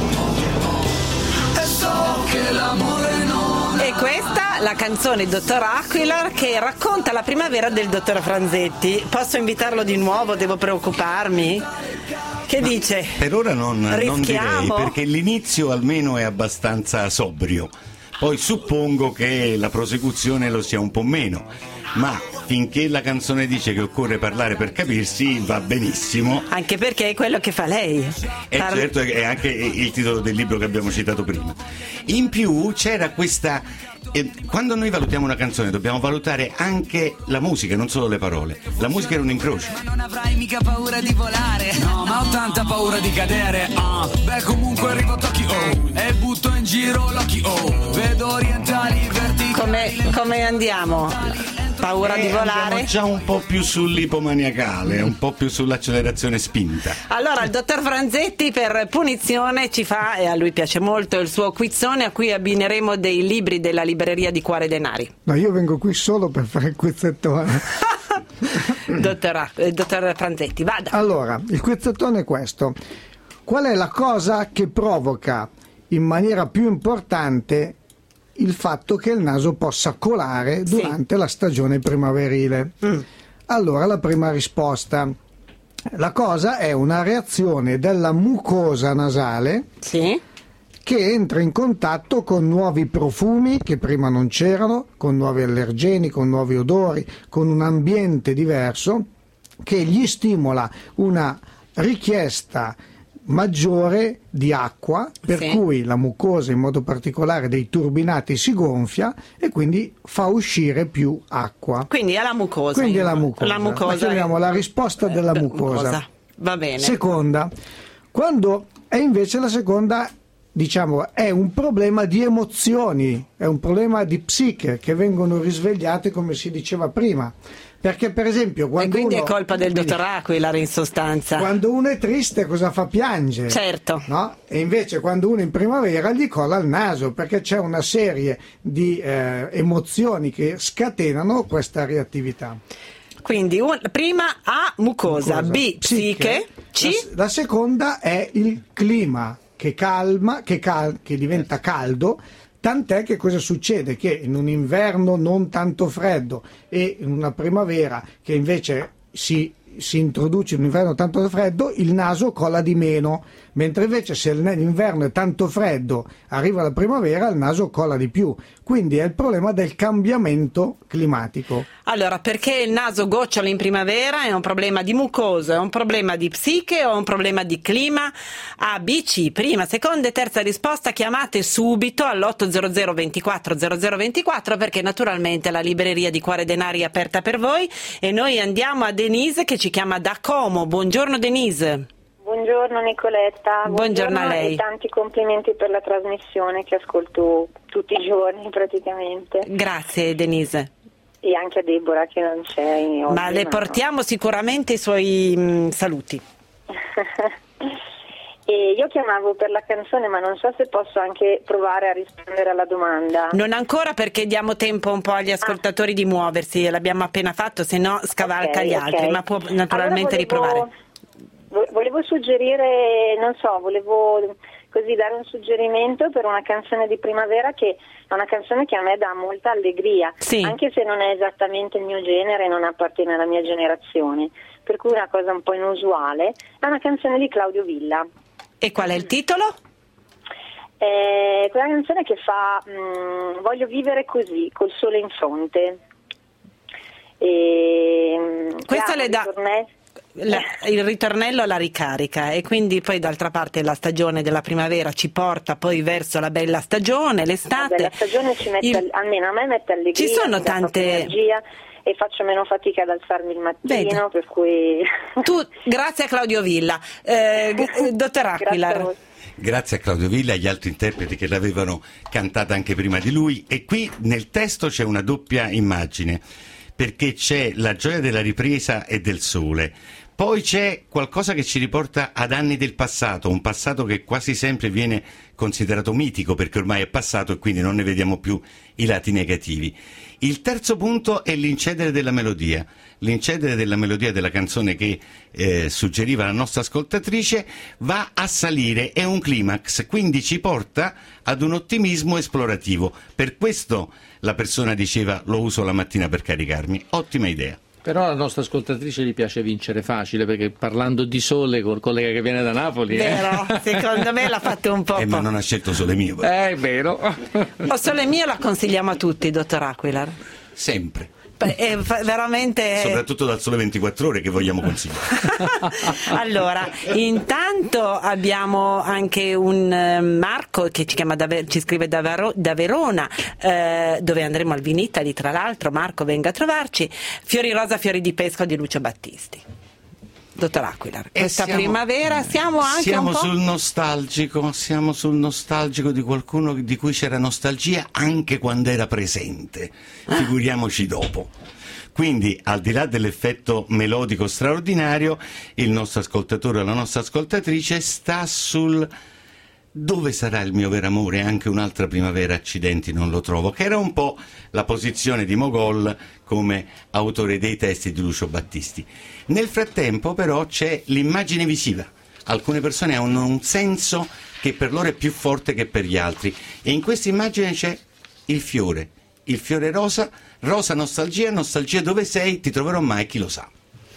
E so che l'amore non ha. E questa la canzone dottor Aquilar che racconta la primavera del dottor Franzetti. Posso invitarlo di nuovo? Devo preoccuparmi? Che Ma dice? Per ora non, non direi, Rischiamo? perché l'inizio almeno è abbastanza sobrio. Poi suppongo che la prosecuzione lo sia un po' meno, ma finché la canzone dice che occorre parlare per capirsi va benissimo. Anche perché è quello che fa lei. E Parla- certo è anche il titolo del libro che abbiamo citato prima. In più c'era questa... eh, quando noi valutiamo una canzone dobbiamo valutare anche la musica, non solo le parole. La musica era un incrocio. Non avrai mica paura di volare, no, ma ho tanta paura di cadere. Ah, beh, comunque arrivo a Tokyo, oh, e butto in giro l'occhio, oh, vedo orientali, verticali. Come, come andiamo? Paura Eh, di volare? Andiamo già un po' più sull'ipomaniacale, un po' più sull'accelerazione spinta. Allora, il dottor Franzetti per punizione ci fa, e a lui piace molto, il suo quizzone a cui abbineremo dei libri della libreria di Cuore Denari. No, io vengo qui solo per fare il quizzettone. dottor, eh, dottor Franzetti, vada. Allora, il quizzettone è questo. Qual è la cosa che provoca in maniera più importante il fatto che il naso possa colare durante sì. la stagione primaverile? Mm. Allora, la prima risposta. La cosa è una reazione della mucosa nasale sì. che entra in contatto con nuovi profumi che prima non c'erano, con nuovi allergeni, con nuovi odori, con un ambiente diverso, che gli stimola una richiesta maggiore di acqua, per sì. cui la mucosa, in modo particolare dei turbinati, si gonfia e quindi fa uscire più acqua. Quindi è la mucosa. Quindi è la mucosa. La mucosa. La chiamiamo la risposta eh, della mucosa. mucosa. Va bene. Seconda, quando è invece la seconda, diciamo, è un problema di emozioni, è un problema di psiche che vengono risvegliate, come si diceva prima. Perché per esempio quando e quindi uno, è colpa del dottor Aquila in sostanza. Quando uno è triste cosa fa? Piange. Certo. No? E invece quando uno in primavera gli cola il naso, perché c'è una serie di eh, emozioni che scatenano questa reattività. Quindi un, prima A mucosa, mucosa. B psiche, C la, la seconda è il clima che calma, che, cal, che diventa caldo. Tant'è che cosa succede? Che in un inverno non tanto freddo e in una primavera che invece si, si introduce in un inverno tanto freddo, il naso cola di meno, mentre invece se l'inverno è tanto freddo, arriva la primavera, il naso cola di più. Quindi è il problema del cambiamento climatico. Allora, perché il naso gocciola in primavera? È un problema di mucosa, è un problema di psiche o è un problema di clima? A, B, C. Prima, seconda e terza risposta, chiamate subito all'otto zero zero ventiquattro zero zero ventiquattro, perché naturalmente la libreria di Cuore Denari è aperta per voi e noi andiamo a Denise che ci chiama da Como. Buongiorno Denise. Buongiorno Nicoletta, buongiorno, buongiorno a lei. E tanti complimenti per la trasmissione che ascolto tutti i giorni praticamente. Grazie Denise. E anche a Deborah che non c'è oggi. Ma le portiamo no. sicuramente i suoi mh, saluti. E io chiamavo per la canzone, ma non so se posso anche provare a rispondere alla domanda. Non ancora, perché diamo tempo un po' agli ascoltatori ah. di muoversi, l'abbiamo appena fatto, se no scavalca okay, gli okay. altri, ma può naturalmente allora volevo... riprovare. Volevo suggerire, non so, volevo così dare un suggerimento per una canzone di primavera che è una canzone che a me dà molta allegria, sì. anche se non è esattamente il mio genere, non appartiene alla mia generazione, per cui è una cosa un po' inusuale. È una canzone di Claudio Villa. E qual è il titolo? È quella canzone che fa mh, Voglio vivere così, col sole in fronte. E, Questo le dà... La, il ritornello la ricarica e quindi poi d'altra parte la stagione della primavera ci porta poi verso la bella stagione, l'estate. La bella stagione ci mette, il... almeno a me mette allegria, ci sono tante energia e faccio meno fatica ad alzarmi il mattino. Vede. Per cui tu, grazie a Claudio Villa, eh, dottor Aquila. Grazie, grazie a Claudio Villa e agli altri interpreti che l'avevano cantata anche prima di lui. E qui nel testo c'è una doppia immagine, perché c'è la gioia della ripresa e del sole. Poi c'è qualcosa che ci riporta ad anni del passato, un passato che quasi sempre viene considerato mitico perché ormai è passato e quindi non ne vediamo più i lati negativi. Il terzo punto è l'incedere della melodia. L'incedere della melodia della canzone che eh, suggeriva la nostra ascoltatrice va a salire, è un climax, quindi ci porta ad un ottimismo esplorativo. Per questo la persona diceva lo uso la mattina per caricarmi. Ottima idea. Però alla nostra ascoltatrice gli piace vincere facile, perché parlando di sole col collega che viene da Napoli... Vero, eh. secondo me l'ha fatto un po'. Eh, ma non ha scelto Sole Mio. Eh, è vero. O Sole Mio la consigliamo a tutti, dottor Aquila. Sempre. È veramente... Soprattutto dal Sole ventiquattro Ore che vogliamo consigliare. Allora, intanto abbiamo anche un eh, Marco che ci, chiama da, ci scrive da, Vero, da Verona, eh, dove andremo al Vinitali, tra l'altro. Marco, venga a trovarci. Fiori rosa, fiori di pesco di Lucio Battisti. Dottor Aquila, questa siamo, primavera siamo anche siamo un po'... sul nostalgico, siamo sul nostalgico di qualcuno di cui c'era nostalgia anche quando era presente, figuriamoci dopo. Quindi, al di là dell'effetto melodico straordinario, il nostro ascoltatore o la nostra ascoltatrice sta sul dove sarà il mio vero amore, anche un'altra primavera, accidenti non lo trovo, che era un po' la posizione di Mogol come autore dei testi di Lucio Battisti. Nel frattempo però c'è l'immagine visiva. Alcune persone hanno un senso che per loro è più forte che per gli altri, e in questa immagine c'è il fiore, il fiore rosa, rosa nostalgia, nostalgia dove sei, ti troverò mai, chi lo sa.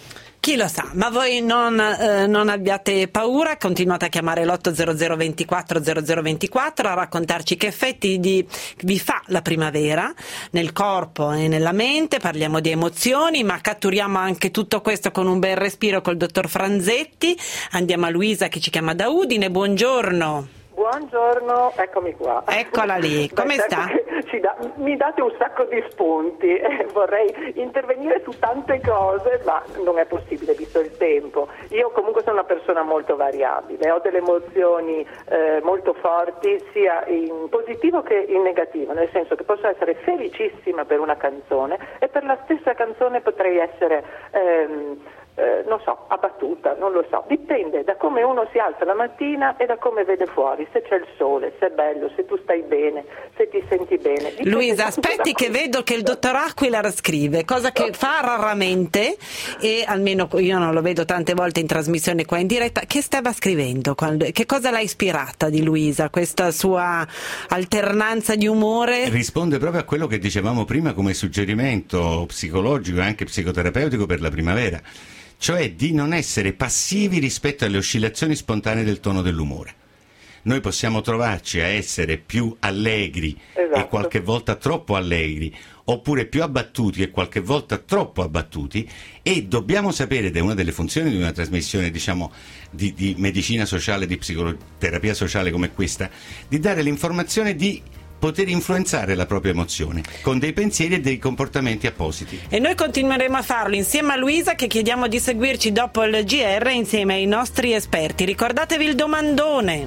Chi lo sa, ma voi non, eh, non abbiate paura, continuate a chiamare l'otto zero zero ventiquattro zero zero ventiquattro a raccontarci che effetti di, vi fa la primavera nel corpo e nella mente. Parliamo di emozioni, ma catturiamo anche tutto questo con un bel respiro col dottor Franzetti. Andiamo a Luisa che ci chiama da Udine, buongiorno. Buongiorno, eccomi qua. Eccola lì, come Beh, sta? Ci da, mi date un sacco di spunti, eh, vorrei intervenire su tante cose, ma non è possibile visto il tempo. Io comunque sono una persona molto variabile, ho delle emozioni eh, molto forti, sia in positivo che in negativo, nel senso che posso essere felicissima per una canzone e per la stessa canzone potrei essere... Ehm, Eh, non so, abbattuta, non lo so, dipende da come uno si alza la mattina e da come vede fuori, se c'è il sole, se è bello, se tu stai bene, se ti senti bene. Dipende. Luisa, aspetti che vedo che il dottor Aquila scrive, cosa che fa raramente e almeno io non lo vedo tante volte in trasmissione qua in diretta. Che stava scrivendo? Quando, che cosa l'ha ispirata di Luisa, questa sua alternanza di umore? Risponde proprio a quello che dicevamo prima come suggerimento psicologico e anche psicoterapeutico per la primavera, cioè di non essere passivi rispetto alle oscillazioni spontanee del tono dell'umore. Noi possiamo trovarci a essere più allegri esatto. e qualche volta troppo allegri, oppure più abbattuti e qualche volta troppo abbattuti, e dobbiamo sapere, ed è una delle funzioni di una trasmissione, diciamo, di, di medicina sociale, di psicoterapia sociale come questa, di dare l'informazione di poter influenzare la propria emozione con dei pensieri e dei comportamenti appositi. E noi continueremo a farlo insieme a Luisa, che chiediamo di seguirci dopo il G R insieme ai nostri esperti. Ricordatevi il domandone.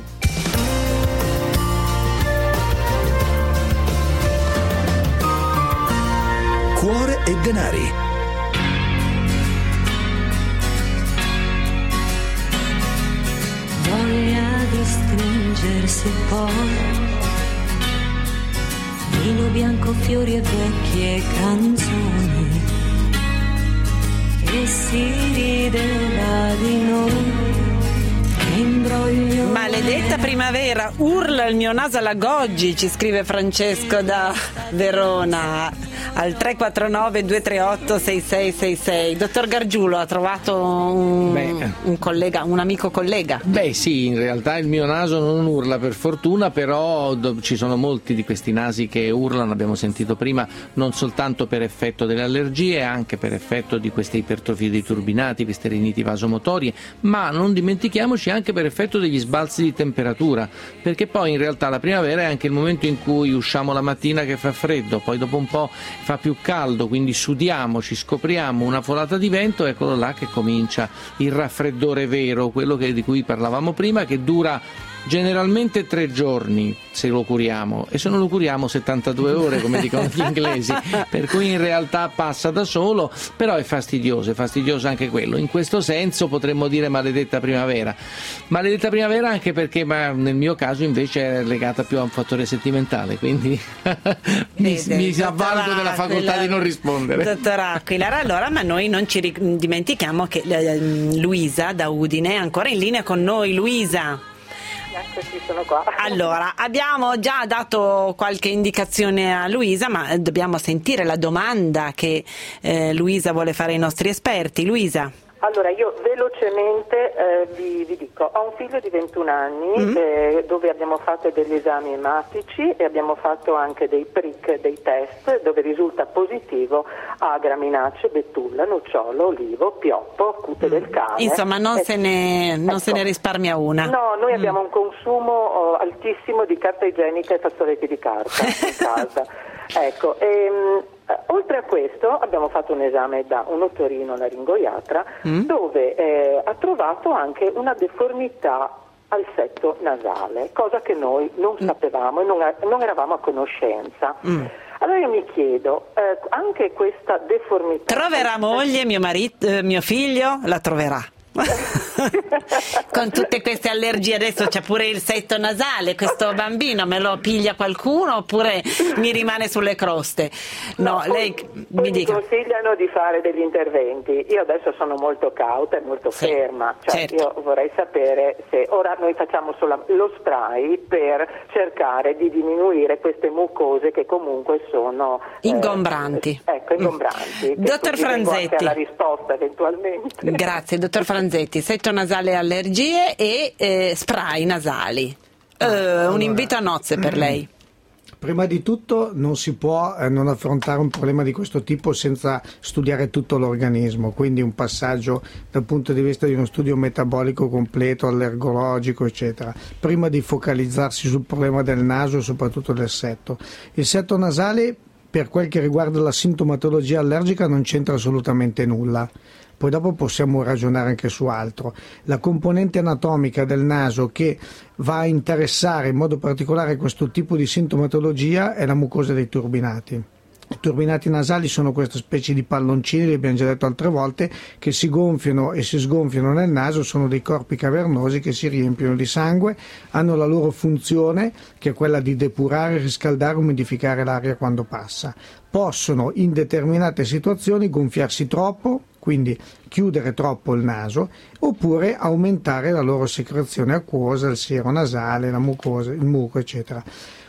Cuore e denari. Voglia di stringersi poi, vino bianco, fiori e vecchie canzoni, e si rideva di noi. Imbroglio. Maledetta primavera, urla il mio naso alla Goggi, ci scrive Francesco da Verona al tre quattro nove due tre otto sei sei sei sei. Dottor Gargiulo, ha trovato un, Beh. un collega, un amico collega? Beh sì, in realtà il mio naso non urla per fortuna, però do, ci sono molti di questi nasi che urlano, abbiamo sentito prima, non soltanto per effetto delle allergie, anche per effetto di queste ipertrofie dei turbinati, queste riniti vasomotorie, ma non dimentichiamoci anche per effetto degli sbalzi di temperatura, perché poi in realtà la primavera è anche il momento in cui usciamo la mattina che fa freddo, poi dopo un po' fa più caldo, quindi sudiamo, ci scopriamo una folata di vento, eccolo là che comincia il raffreddore vero, quello che, di cui parlavamo prima, che dura generalmente tre giorni se lo curiamo, e se non lo curiamo settantadue ore, come dicono gli inglesi, per cui in realtà passa da solo, però è fastidioso, è fastidioso anche quello. In questo senso potremmo dire maledetta primavera, maledetta primavera anche perché, ma nel mio caso invece è legata più a un fattore sentimentale, quindi mi, mi avvalgo della facoltà di non rispondere. Dottor Aquila, allora, ma noi non ci dimentichiamo che eh, Luisa da Udine è ancora in linea con noi. Luisa, eccoci, sono qua. Allora, abbiamo già dato qualche indicazione a Luisa, ma dobbiamo sentire la domanda che eh, Luisa vuole fare ai nostri esperti. Luisa. Allora, io velocemente eh, vi, vi dico, ho un figlio di ventuno anni mm. eh, dove abbiamo fatto degli esami ematici e abbiamo fatto anche dei prick, dei test dove risulta positivo a graminacee, betulla, nocciolo, olivo, pioppo, cute mm. del cane. Insomma, non, eh, se, ne, non ecco. se ne risparmia una. No, noi mm. abbiamo un consumo oh, altissimo di carta igienica e fazzoletti di carta in casa. Ecco, ehm, oltre a questo abbiamo fatto un esame da un otorino-laringoiatra mm. dove eh, ha trovato anche una deformità al setto nasale, cosa che noi non mm. sapevamo e non, non eravamo a conoscenza. Mm. Allora io mi chiedo, eh, anche questa deformità... Troverà moglie, mio marito, eh, mio figlio la troverà. Con tutte queste allergie adesso c'è pure il setto nasale, questo bambino me lo piglia qualcuno oppure mi rimane sulle croste? No, no lei mi dica. Consigliano di fare degli interventi. Io adesso sono molto cauta e molto sì, ferma, cioè certo. Io vorrei sapere se ora noi facciamo solo lo spray per cercare di diminuire queste mucose che comunque sono ingombranti. Eh, ecco, ingombranti. Mm. Dottor Franzetti. La risposta eventualmente. Grazie, dottor Franzetti. Setto nasale, allergie e eh, spray nasali. Uh, allora, un invito a nozze per lei. Prima di tutto non si può eh, non affrontare un problema di questo tipo senza studiare tutto l'organismo, quindi un passaggio dal punto di vista di uno studio metabolico completo, allergologico, eccetera, prima di focalizzarsi sul problema del naso e soprattutto del setto. Il setto nasale, per quel che riguarda la sintomatologia allergica, non c'entra assolutamente nulla. Poi dopo possiamo ragionare anche su altro. La componente anatomica del naso che va a interessare in modo particolare questo tipo di sintomatologia è la mucosa dei turbinati. I turbinati nasali sono queste specie di palloncini, li abbiamo già detto altre volte, che si gonfiano e si sgonfiano nel naso, sono dei corpi cavernosi che si riempiono di sangue, hanno la loro funzione che è quella di depurare, riscaldare, umidificare l'aria quando passa. Possono in determinate situazioni gonfiarsi troppo, quindi chiudere troppo il naso, oppure aumentare la loro secrezione acquosa, il siero nasale, la mucosa, il muco, eccetera.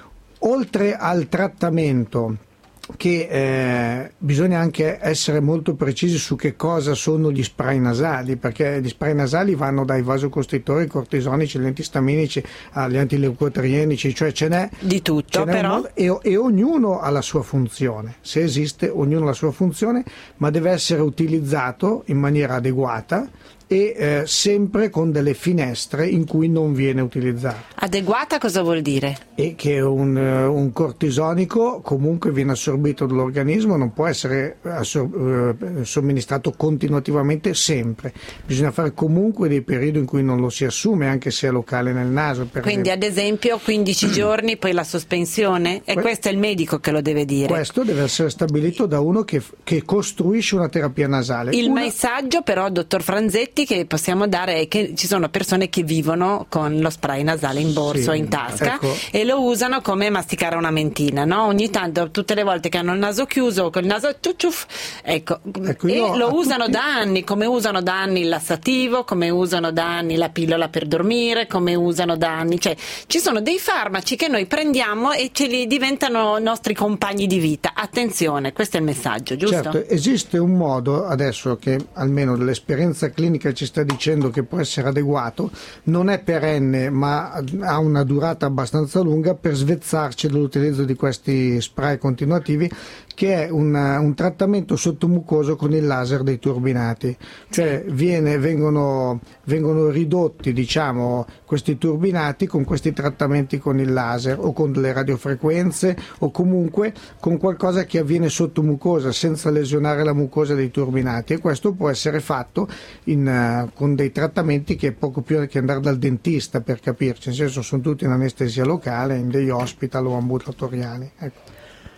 Oltre al trattamento, che eh, bisogna anche essere molto precisi su che cosa sono gli spray nasali, perché gli spray nasali vanno dai vasocostrittori, cortisonici, agli antistaminici, agli antileucotrienici, cioè ce n'è di tutto, n'è però un, e, e ognuno ha la sua funzione, se esiste ognuno ha la sua funzione, ma deve essere utilizzato in maniera adeguata e eh, sempre con delle finestre in cui non viene utilizzato. Adeguata cosa vuol dire? E che un, un cortisonico comunque viene assorbito dall'organismo, non può essere assor- somministrato continuativamente sempre, bisogna fare comunque dei periodi in cui non lo si assume, anche se è locale nel naso, per quindi esempio. Ad esempio quindici giorni, poi la sospensione, e que- questo è il medico che lo deve dire. Questo deve essere stabilito da uno che, che costruisce una terapia nasale. Il una... messaggio però, dottor Franzetti, che possiamo dare è che ci sono persone che vivono con lo spray nasale in borsa o sì, in tasca, ecco. E lo usano come masticare una mentina, no? Ogni tanto, tutte le volte che hanno il naso chiuso, col naso ciuciuf, ecco, ecco e lo usano tutti... da anni, come usano da anni il lassativo, come usano da anni la pillola per dormire, come usano da anni, cioè ci sono dei farmaci che noi prendiamo e ce li diventano nostri compagni di vita. Attenzione, questo è il messaggio, giusto? Certo, esiste un modo adesso che almeno l'esperienza clinica ci sta dicendo che può essere adeguato, non è perenne ma ha una durata abbastanza lunga, per svezzarci dall'utilizzo di questi spray continuativi, che è un, un trattamento sottomucoso con il laser dei turbinati, cioè viene, vengono, vengono ridotti, diciamo, questi turbinati con questi trattamenti con il laser o con delle radiofrequenze o comunque con qualcosa che avviene sottomucosa senza lesionare la mucosa dei turbinati, e questo può essere fatto in, uh, con dei trattamenti che è poco più che andare dal dentista, per capirci, nel senso sono tutti in anestesia locale, in degli hospital o ambulatoriali, ecco.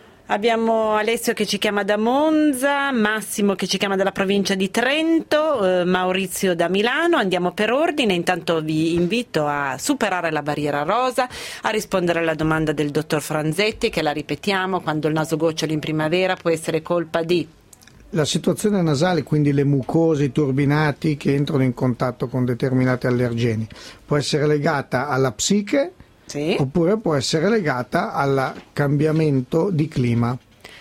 Abbiamo Alessio che ci chiama da Monza, Massimo che ci chiama dalla provincia di Trento, eh, Maurizio da Milano. Andiamo per ordine, intanto vi invito a superare la barriera rosa, a rispondere alla domanda del dottor Franzetti, che la ripetiamo: quando il naso goccioli in primavera può essere colpa di... La situazione nasale, quindi le mucose, i turbinati che entrano in contatto con determinati allergeni, può essere legata alla psiche, sì, oppure può essere legata al cambiamento di clima.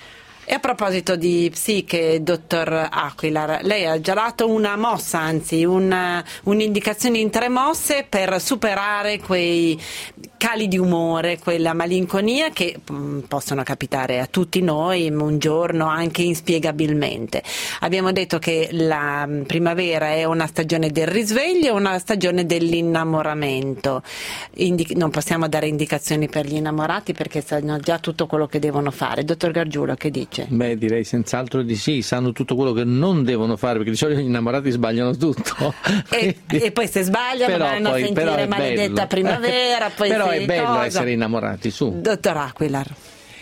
E a proposito di psiche, dottor Aquilar, lei ha già dato una mossa, anzi una, un'indicazione in tre mosse per superare quei cali di umore, quella malinconia che mh, possono capitare a tutti noi un giorno anche inspiegabilmente. Abbiamo detto che la primavera è una stagione del risveglio, una stagione dell'innamoramento. Indi- non possiamo dare indicazioni per gli innamorati perché sanno già tutto quello che devono fare. Dottor Gargiulo, che dice? Beh, direi senz'altro di sì, sanno tutto quello che non devono fare, perché di solito gli innamorati sbagliano tutto. E, e poi se sbagliano però vanno poi, a sentire maledetta bello. primavera, poi però se è bello cosa. essere innamorati, su. Dottor Aquilar.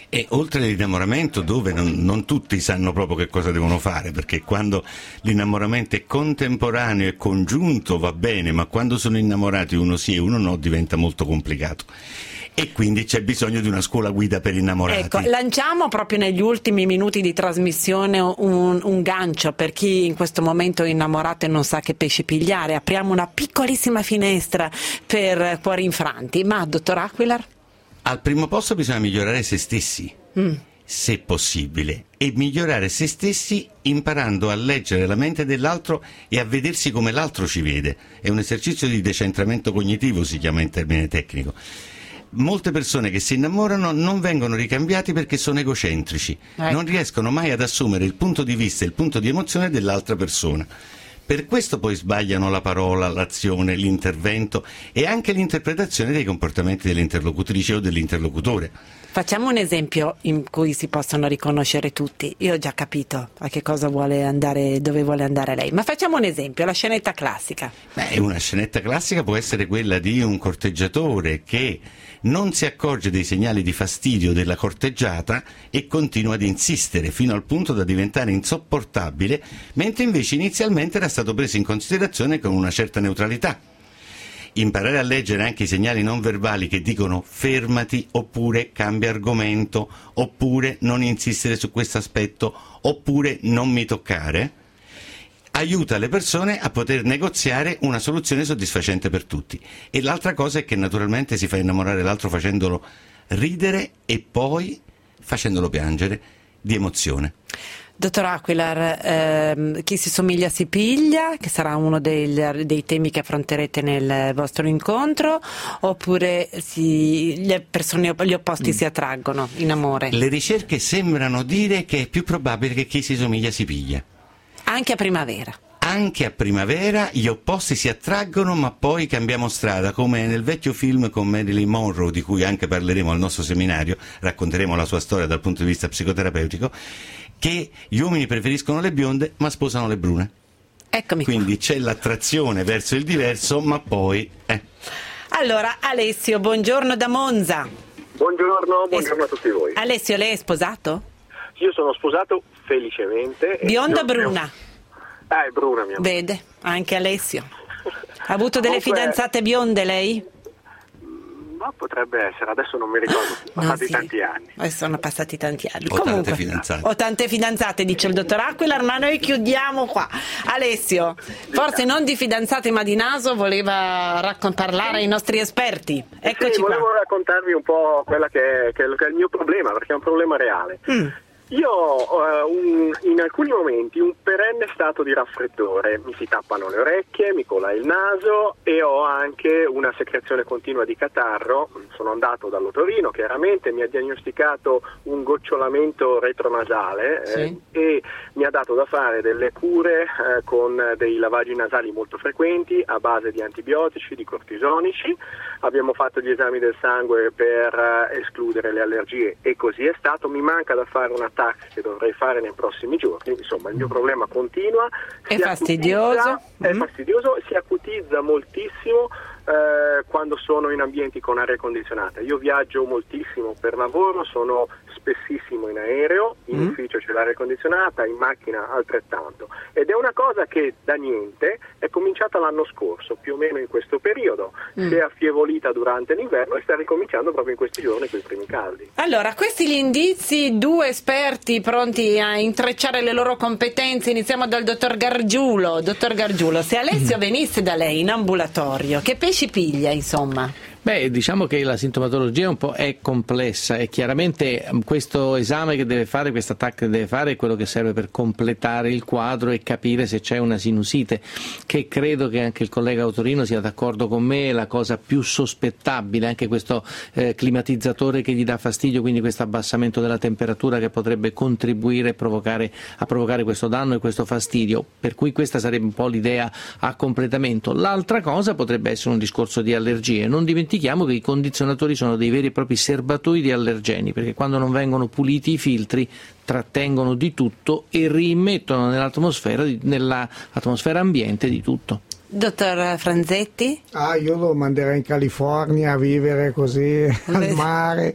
E oltre all'innamoramento, dove non, non tutti sanno proprio che cosa devono fare, perché quando l'innamoramento è contemporaneo e congiunto va bene, ma quando sono innamorati uno sì e uno no diventa molto complicato. E quindi c'è bisogno di una scuola guida per innamorati. Ecco, lanciamo proprio negli ultimi minuti di trasmissione un, un gancio per chi in questo momento è innamorato e non sa che pesci pigliare. Apriamo una piccolissima finestra per cuori infranti. Ma, dottor Aquilar? Al primo posto bisogna migliorare se stessi, mm. se possibile, e migliorare se stessi imparando a leggere la mente dell'altro e a vedersi come l'altro ci vede. È un esercizio di decentramento cognitivo, si chiama in termine tecnico. Molte persone che si innamorano non vengono ricambiati perché sono egocentrici, ecco. Non riescono mai ad assumere il punto di vista e il punto di emozione dell'altra persona. Per questo poi sbagliano la parola, l'azione, l'intervento e anche l'interpretazione dei comportamenti dell'interlocutrice o dell'interlocutore. Facciamo un esempio in cui si possono riconoscere tutti. Io ho già capito a che cosa vuole andare, dove vuole andare lei, ma facciamo un esempio, la scenetta classica. Beh, una scenetta classica può essere quella di un corteggiatore che non si accorge dei segnali di fastidio della corteggiata e continua ad insistere fino al punto da diventare insopportabile, mentre invece inizialmente era stato preso in considerazione con una certa neutralità. Imparare a leggere anche i segnali non verbali che dicono fermati, oppure cambia argomento, oppure non insistere su questo aspetto, oppure non mi toccare, aiuta le persone a poter negoziare una soluzione soddisfacente per tutti. E l'altra cosa è che naturalmente si fa innamorare l'altro facendolo ridere e poi facendolo piangere di emozione. Dottor Aquilar, ehm, chi si somiglia si piglia, che sarà uno dei, dei temi che affronterete nel vostro incontro, oppure si, le persone, gli opposti mm. si attraggono in amore? Le ricerche sembrano dire che è più probabile che chi si somiglia si piglia. Anche a primavera? Anche a primavera gli opposti si attraggono, ma poi cambiamo strada, come nel vecchio film con Marilyn Monroe, di cui anche parleremo al nostro seminario, racconteremo la sua storia dal punto di vista psicoterapeutico, che gli uomini preferiscono le bionde ma sposano le brune. Eccomi Quindi qua. C'è l'attrazione verso il diverso, ma poi... Eh. Allora, Alessio, buongiorno da Monza. Buongiorno, buongiorno es- a tutti voi. Alessio, lei è sposato? Io sono sposato felicemente. Bionda o io, bruna? Ah, è bruna mia. Vede, anche Alessio. Ha avuto delle Comunque... fidanzate bionde lei? Ma potrebbe essere, adesso non mi ricordo, sono passati sì. tanti anni. Eh, sono passati tanti anni. Ho Comunque, tante fidanzate. Ho tante fidanzate, dice il dottor Aquilar, ma noi chiudiamo qua. Alessio, forse non di fidanzate ma di naso, voleva raccon- parlare ai nostri esperti. Eccoci sì, volevo qua. raccontarvi un po' quella che è, che è il mio problema, perché è un problema reale. Mm. Io ho uh, un, in alcuni momenti un perenne stato di raffreddore, mi si tappano le orecchie, mi cola il naso e ho anche una secrezione continua di catarro. Sono andato dall'otorino, chiaramente mi ha diagnosticato un gocciolamento retronasale sì. eh, e mi ha dato da fare delle cure eh, con dei lavaggi nasali molto frequenti a base di antibiotici, di cortisonici. Abbiamo fatto gli esami del sangue per uh, escludere le allergie e così è stato. Mi manca da fare una T A C che dovrei fare nei prossimi giorni. Insomma, il mio problema continua. È fastidioso. Acutizza, è fastidioso, si acutizza moltissimo eh, quando sono in ambienti con aria condizionata. Io viaggio moltissimo per lavoro, sono spessissimo in aereo, in mm. ufficio c'è l'aria condizionata, in macchina altrettanto. Ed è una cosa che da niente è cominciata l'anno scorso, più o meno in questo periodo. Mm. Si è affievolita durante l'inverno e sta ricominciando proprio in questi giorni con i primi caldi. Allora, questi gli indizi, due esperti pronti a intrecciare le loro competenze. Iniziamo dal dottor Gargiulo. Dottor Gargiulo, se Alessio venisse da lei in ambulatorio, che pesci piglia, insomma? Beh, diciamo che la sintomatologia un po' è complessa e chiaramente questo esame che deve fare, questa T A C che deve fare è quello che serve per completare il quadro e capire se c'è una sinusite, che credo che anche il collega Autorino sia d'accordo con me, è la cosa più sospettabile, anche questo eh, climatizzatore che gli dà fastidio, quindi questo abbassamento della temperatura che potrebbe contribuire a provocare, a provocare questo danno e questo fastidio, per cui questa sarebbe un po' l'idea a completamento. L'altra cosa potrebbe essere un discorso di allergie, non dimentichiamo che i condizionatori sono dei veri e propri serbatoi di allergeni, perché quando non vengono puliti i filtri trattengono di tutto e rimettono nell'atmosfera, nell'atmosfera ambiente di tutto. Dottor Franzetti? Ah, io lo manderei in California a vivere così al mare.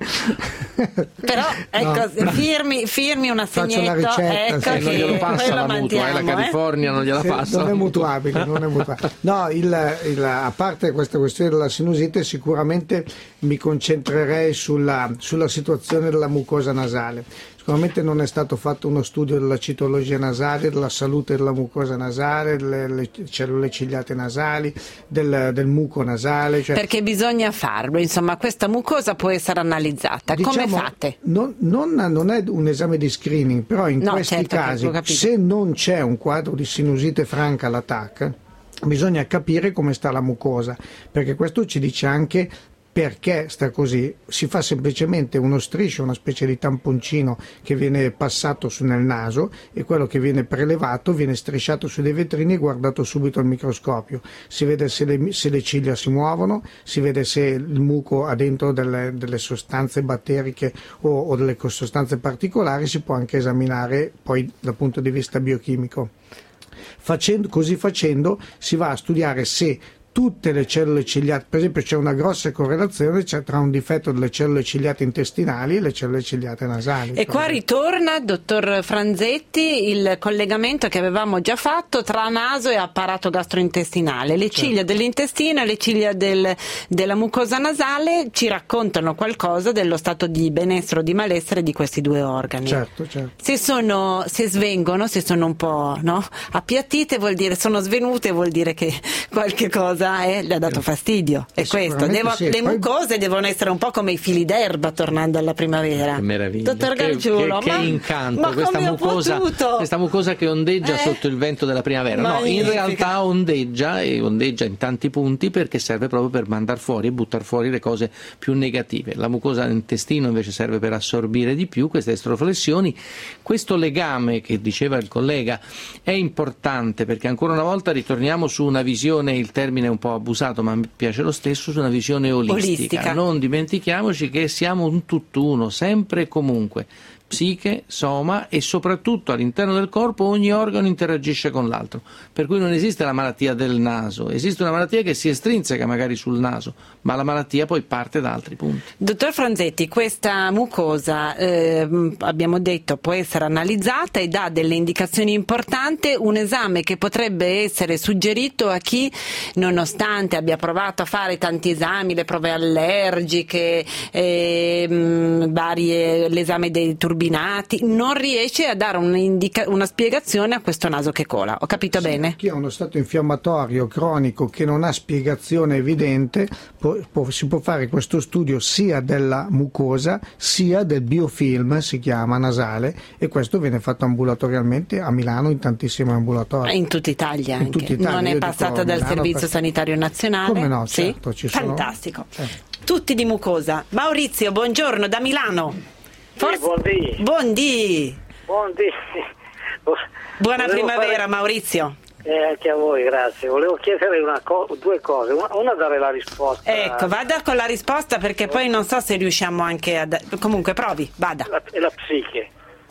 Però ecco, no, firmi, firmi un assegnetto, ricetta, ecco, sì. che Non glielo passa la mantiamo, mutua, eh, la California eh? non gliela Sì, passa. non è mutuabile, non è mutuabile. No, il, il, a parte questa questione della sinusite, sicuramente mi concentrerei sulla, sulla situazione della mucosa nasale. Sicuramente non è stato fatto uno studio della citologia nasale, della salute della mucosa nasale, delle cellule cigliate nasali, del, del muco nasale. Cioè, perché bisogna farlo, insomma, questa mucosa può essere analizzata. diciamo, come fate? Non, non, non è un esame di screening, però in No, questi certo, casi, ho capito. se non c'è un quadro di sinusite franca all'A T A C, bisogna capire come sta la mucosa, perché questo ci dice anche perché sta così. Si fa semplicemente uno striscio, una specie di tamponcino che viene passato su nel naso, e quello che viene prelevato viene strisciato su dei vetrini e guardato subito al microscopio. Si vede se le, se le ciglia si muovono, si vede se il muco ha dentro delle, delle sostanze batteriche o, o delle sostanze particolari. Si può anche esaminare poi dal punto di vista biochimico. Facendo, così facendo si va a studiare se tutte le cellule cigliate, per esempio c'è una grossa correlazione c'è tra un difetto delle cellule cigliate intestinali e le cellule cigliate nasali. E qua ritorna, dottor Franzetti, il collegamento che avevamo già fatto tra naso e apparato gastrointestinale. Le ciglia certo. dell'intestino e le ciglia del, della mucosa nasale ci raccontano qualcosa dello stato di benessere o di malessere di questi due organi. Certo, certo. Se sono, se svengono, se sono un po', no, appiattite, vuol dire, sono svenute, vuol dire che qualche cosa Eh, le ha dato fastidio, è questo. Devo, sì. le mucose devono essere un po' come i fili d'erba tornando alla primavera. Che meraviglia, dottor che, Gargiulo, che, ma, che incanto, ma questa, mucosa, potuto? questa mucosa che ondeggia eh? sotto il vento della primavera. No, in realtà ondeggia e ondeggia in tanti punti perché serve proprio per mandare fuori e buttare fuori le cose più negative. La mucosa dell'intestino invece serve per assorbire di più queste estroflessioni. Questo legame che diceva il collega è importante perché ancora una volta ritorniamo su una visione, il termine un po' abusato ma mi piace lo stesso, su una visione olistica. olistica. Non dimentichiamoci che siamo un tutt'uno, sempre e comunque. Psiche, soma e soprattutto all'interno del corpo ogni organo interagisce con l'altro, per cui non esiste la malattia del naso, esiste una malattia che si estrinseca magari sul naso, ma la malattia poi parte da altri punti. Dottor Franzetti, questa mucosa eh, abbiamo detto può essere analizzata e dà delle indicazioni importanti, un esame che potrebbe essere suggerito a chi nonostante abbia provato a fare tanti esami, le prove allergiche, eh, mh, varie, l'esame dei turbinati, non riesce a dare una, indica- una spiegazione a questo naso che cola. Ho capito sì, bene? Chi ha uno stato infiammatorio cronico che non ha spiegazione evidente può, può, si può fare questo studio sia della mucosa sia del biofilm, si chiama, nasale, e questo viene fatto ambulatorialmente a Milano in tantissimi ambulatori. In tutta Italia anche. In tutta Italia. Non è Io passata dico, dal Milano Servizio per... Sanitario Nazionale? Come no, sì? certo, ci sono... Fantastico. Certo. Tutti di mucosa. Maurizio, buongiorno da Milano. Forse... Sì, buondì. Buondì. Buondì. Buona Volevo primavera, fare... Maurizio. Eh, anche a voi, grazie. Volevo chiedere una co- due cose. Una, una dare la risposta. Ecco, vada con la risposta perché poi non so se riusciamo anche a... Comunque provi, vada. La, la psiche.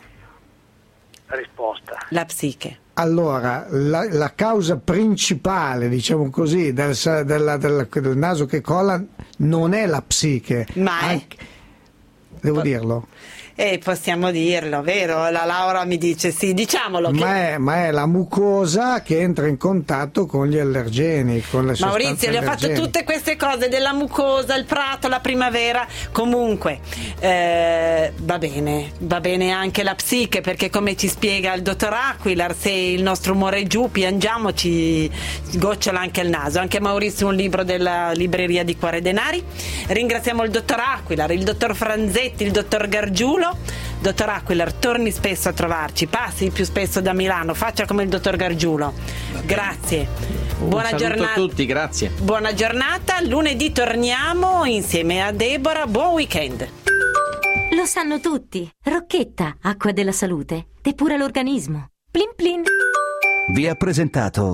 La risposta. La psiche. Allora, la, la causa principale, diciamo così, del, della, del, del naso che cola non è la psiche. Ma è... Anche, devo po- dirlo. Eh, possiamo dirlo, vero? La Laura mi dice sì, diciamolo. Che... Ma, è, ma è la mucosa che entra in contatto con gli allergeni, con le sostanze Maurizio, le ho fatto tutte queste cose della mucosa, il prato, la primavera. Comunque, eh, va bene, va bene anche la psiche, perché come ci spiega il dottor Aquilar, se il nostro umore è giù, piangiamo, ci gocciola anche il naso. Anche Maurizio un libro della libreria di Cuore Denari. Ringraziamo il dottor Aquilar, il dottor Franzetti, il dottor Gargiulo. Dottor Aquilar, torni spesso a trovarci, passi più spesso da Milano, faccia come il dottor Gargiulo. Grazie. Un Buona saluto giornata a tutti, grazie. Buona giornata, lunedì torniamo insieme a Deborah, buon weekend. Lo sanno tutti, Rocchetta, acqua della salute, depura l'organismo. Plin plin. Vi ha presentato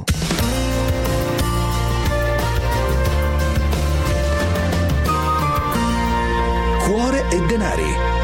Cuore e Denari.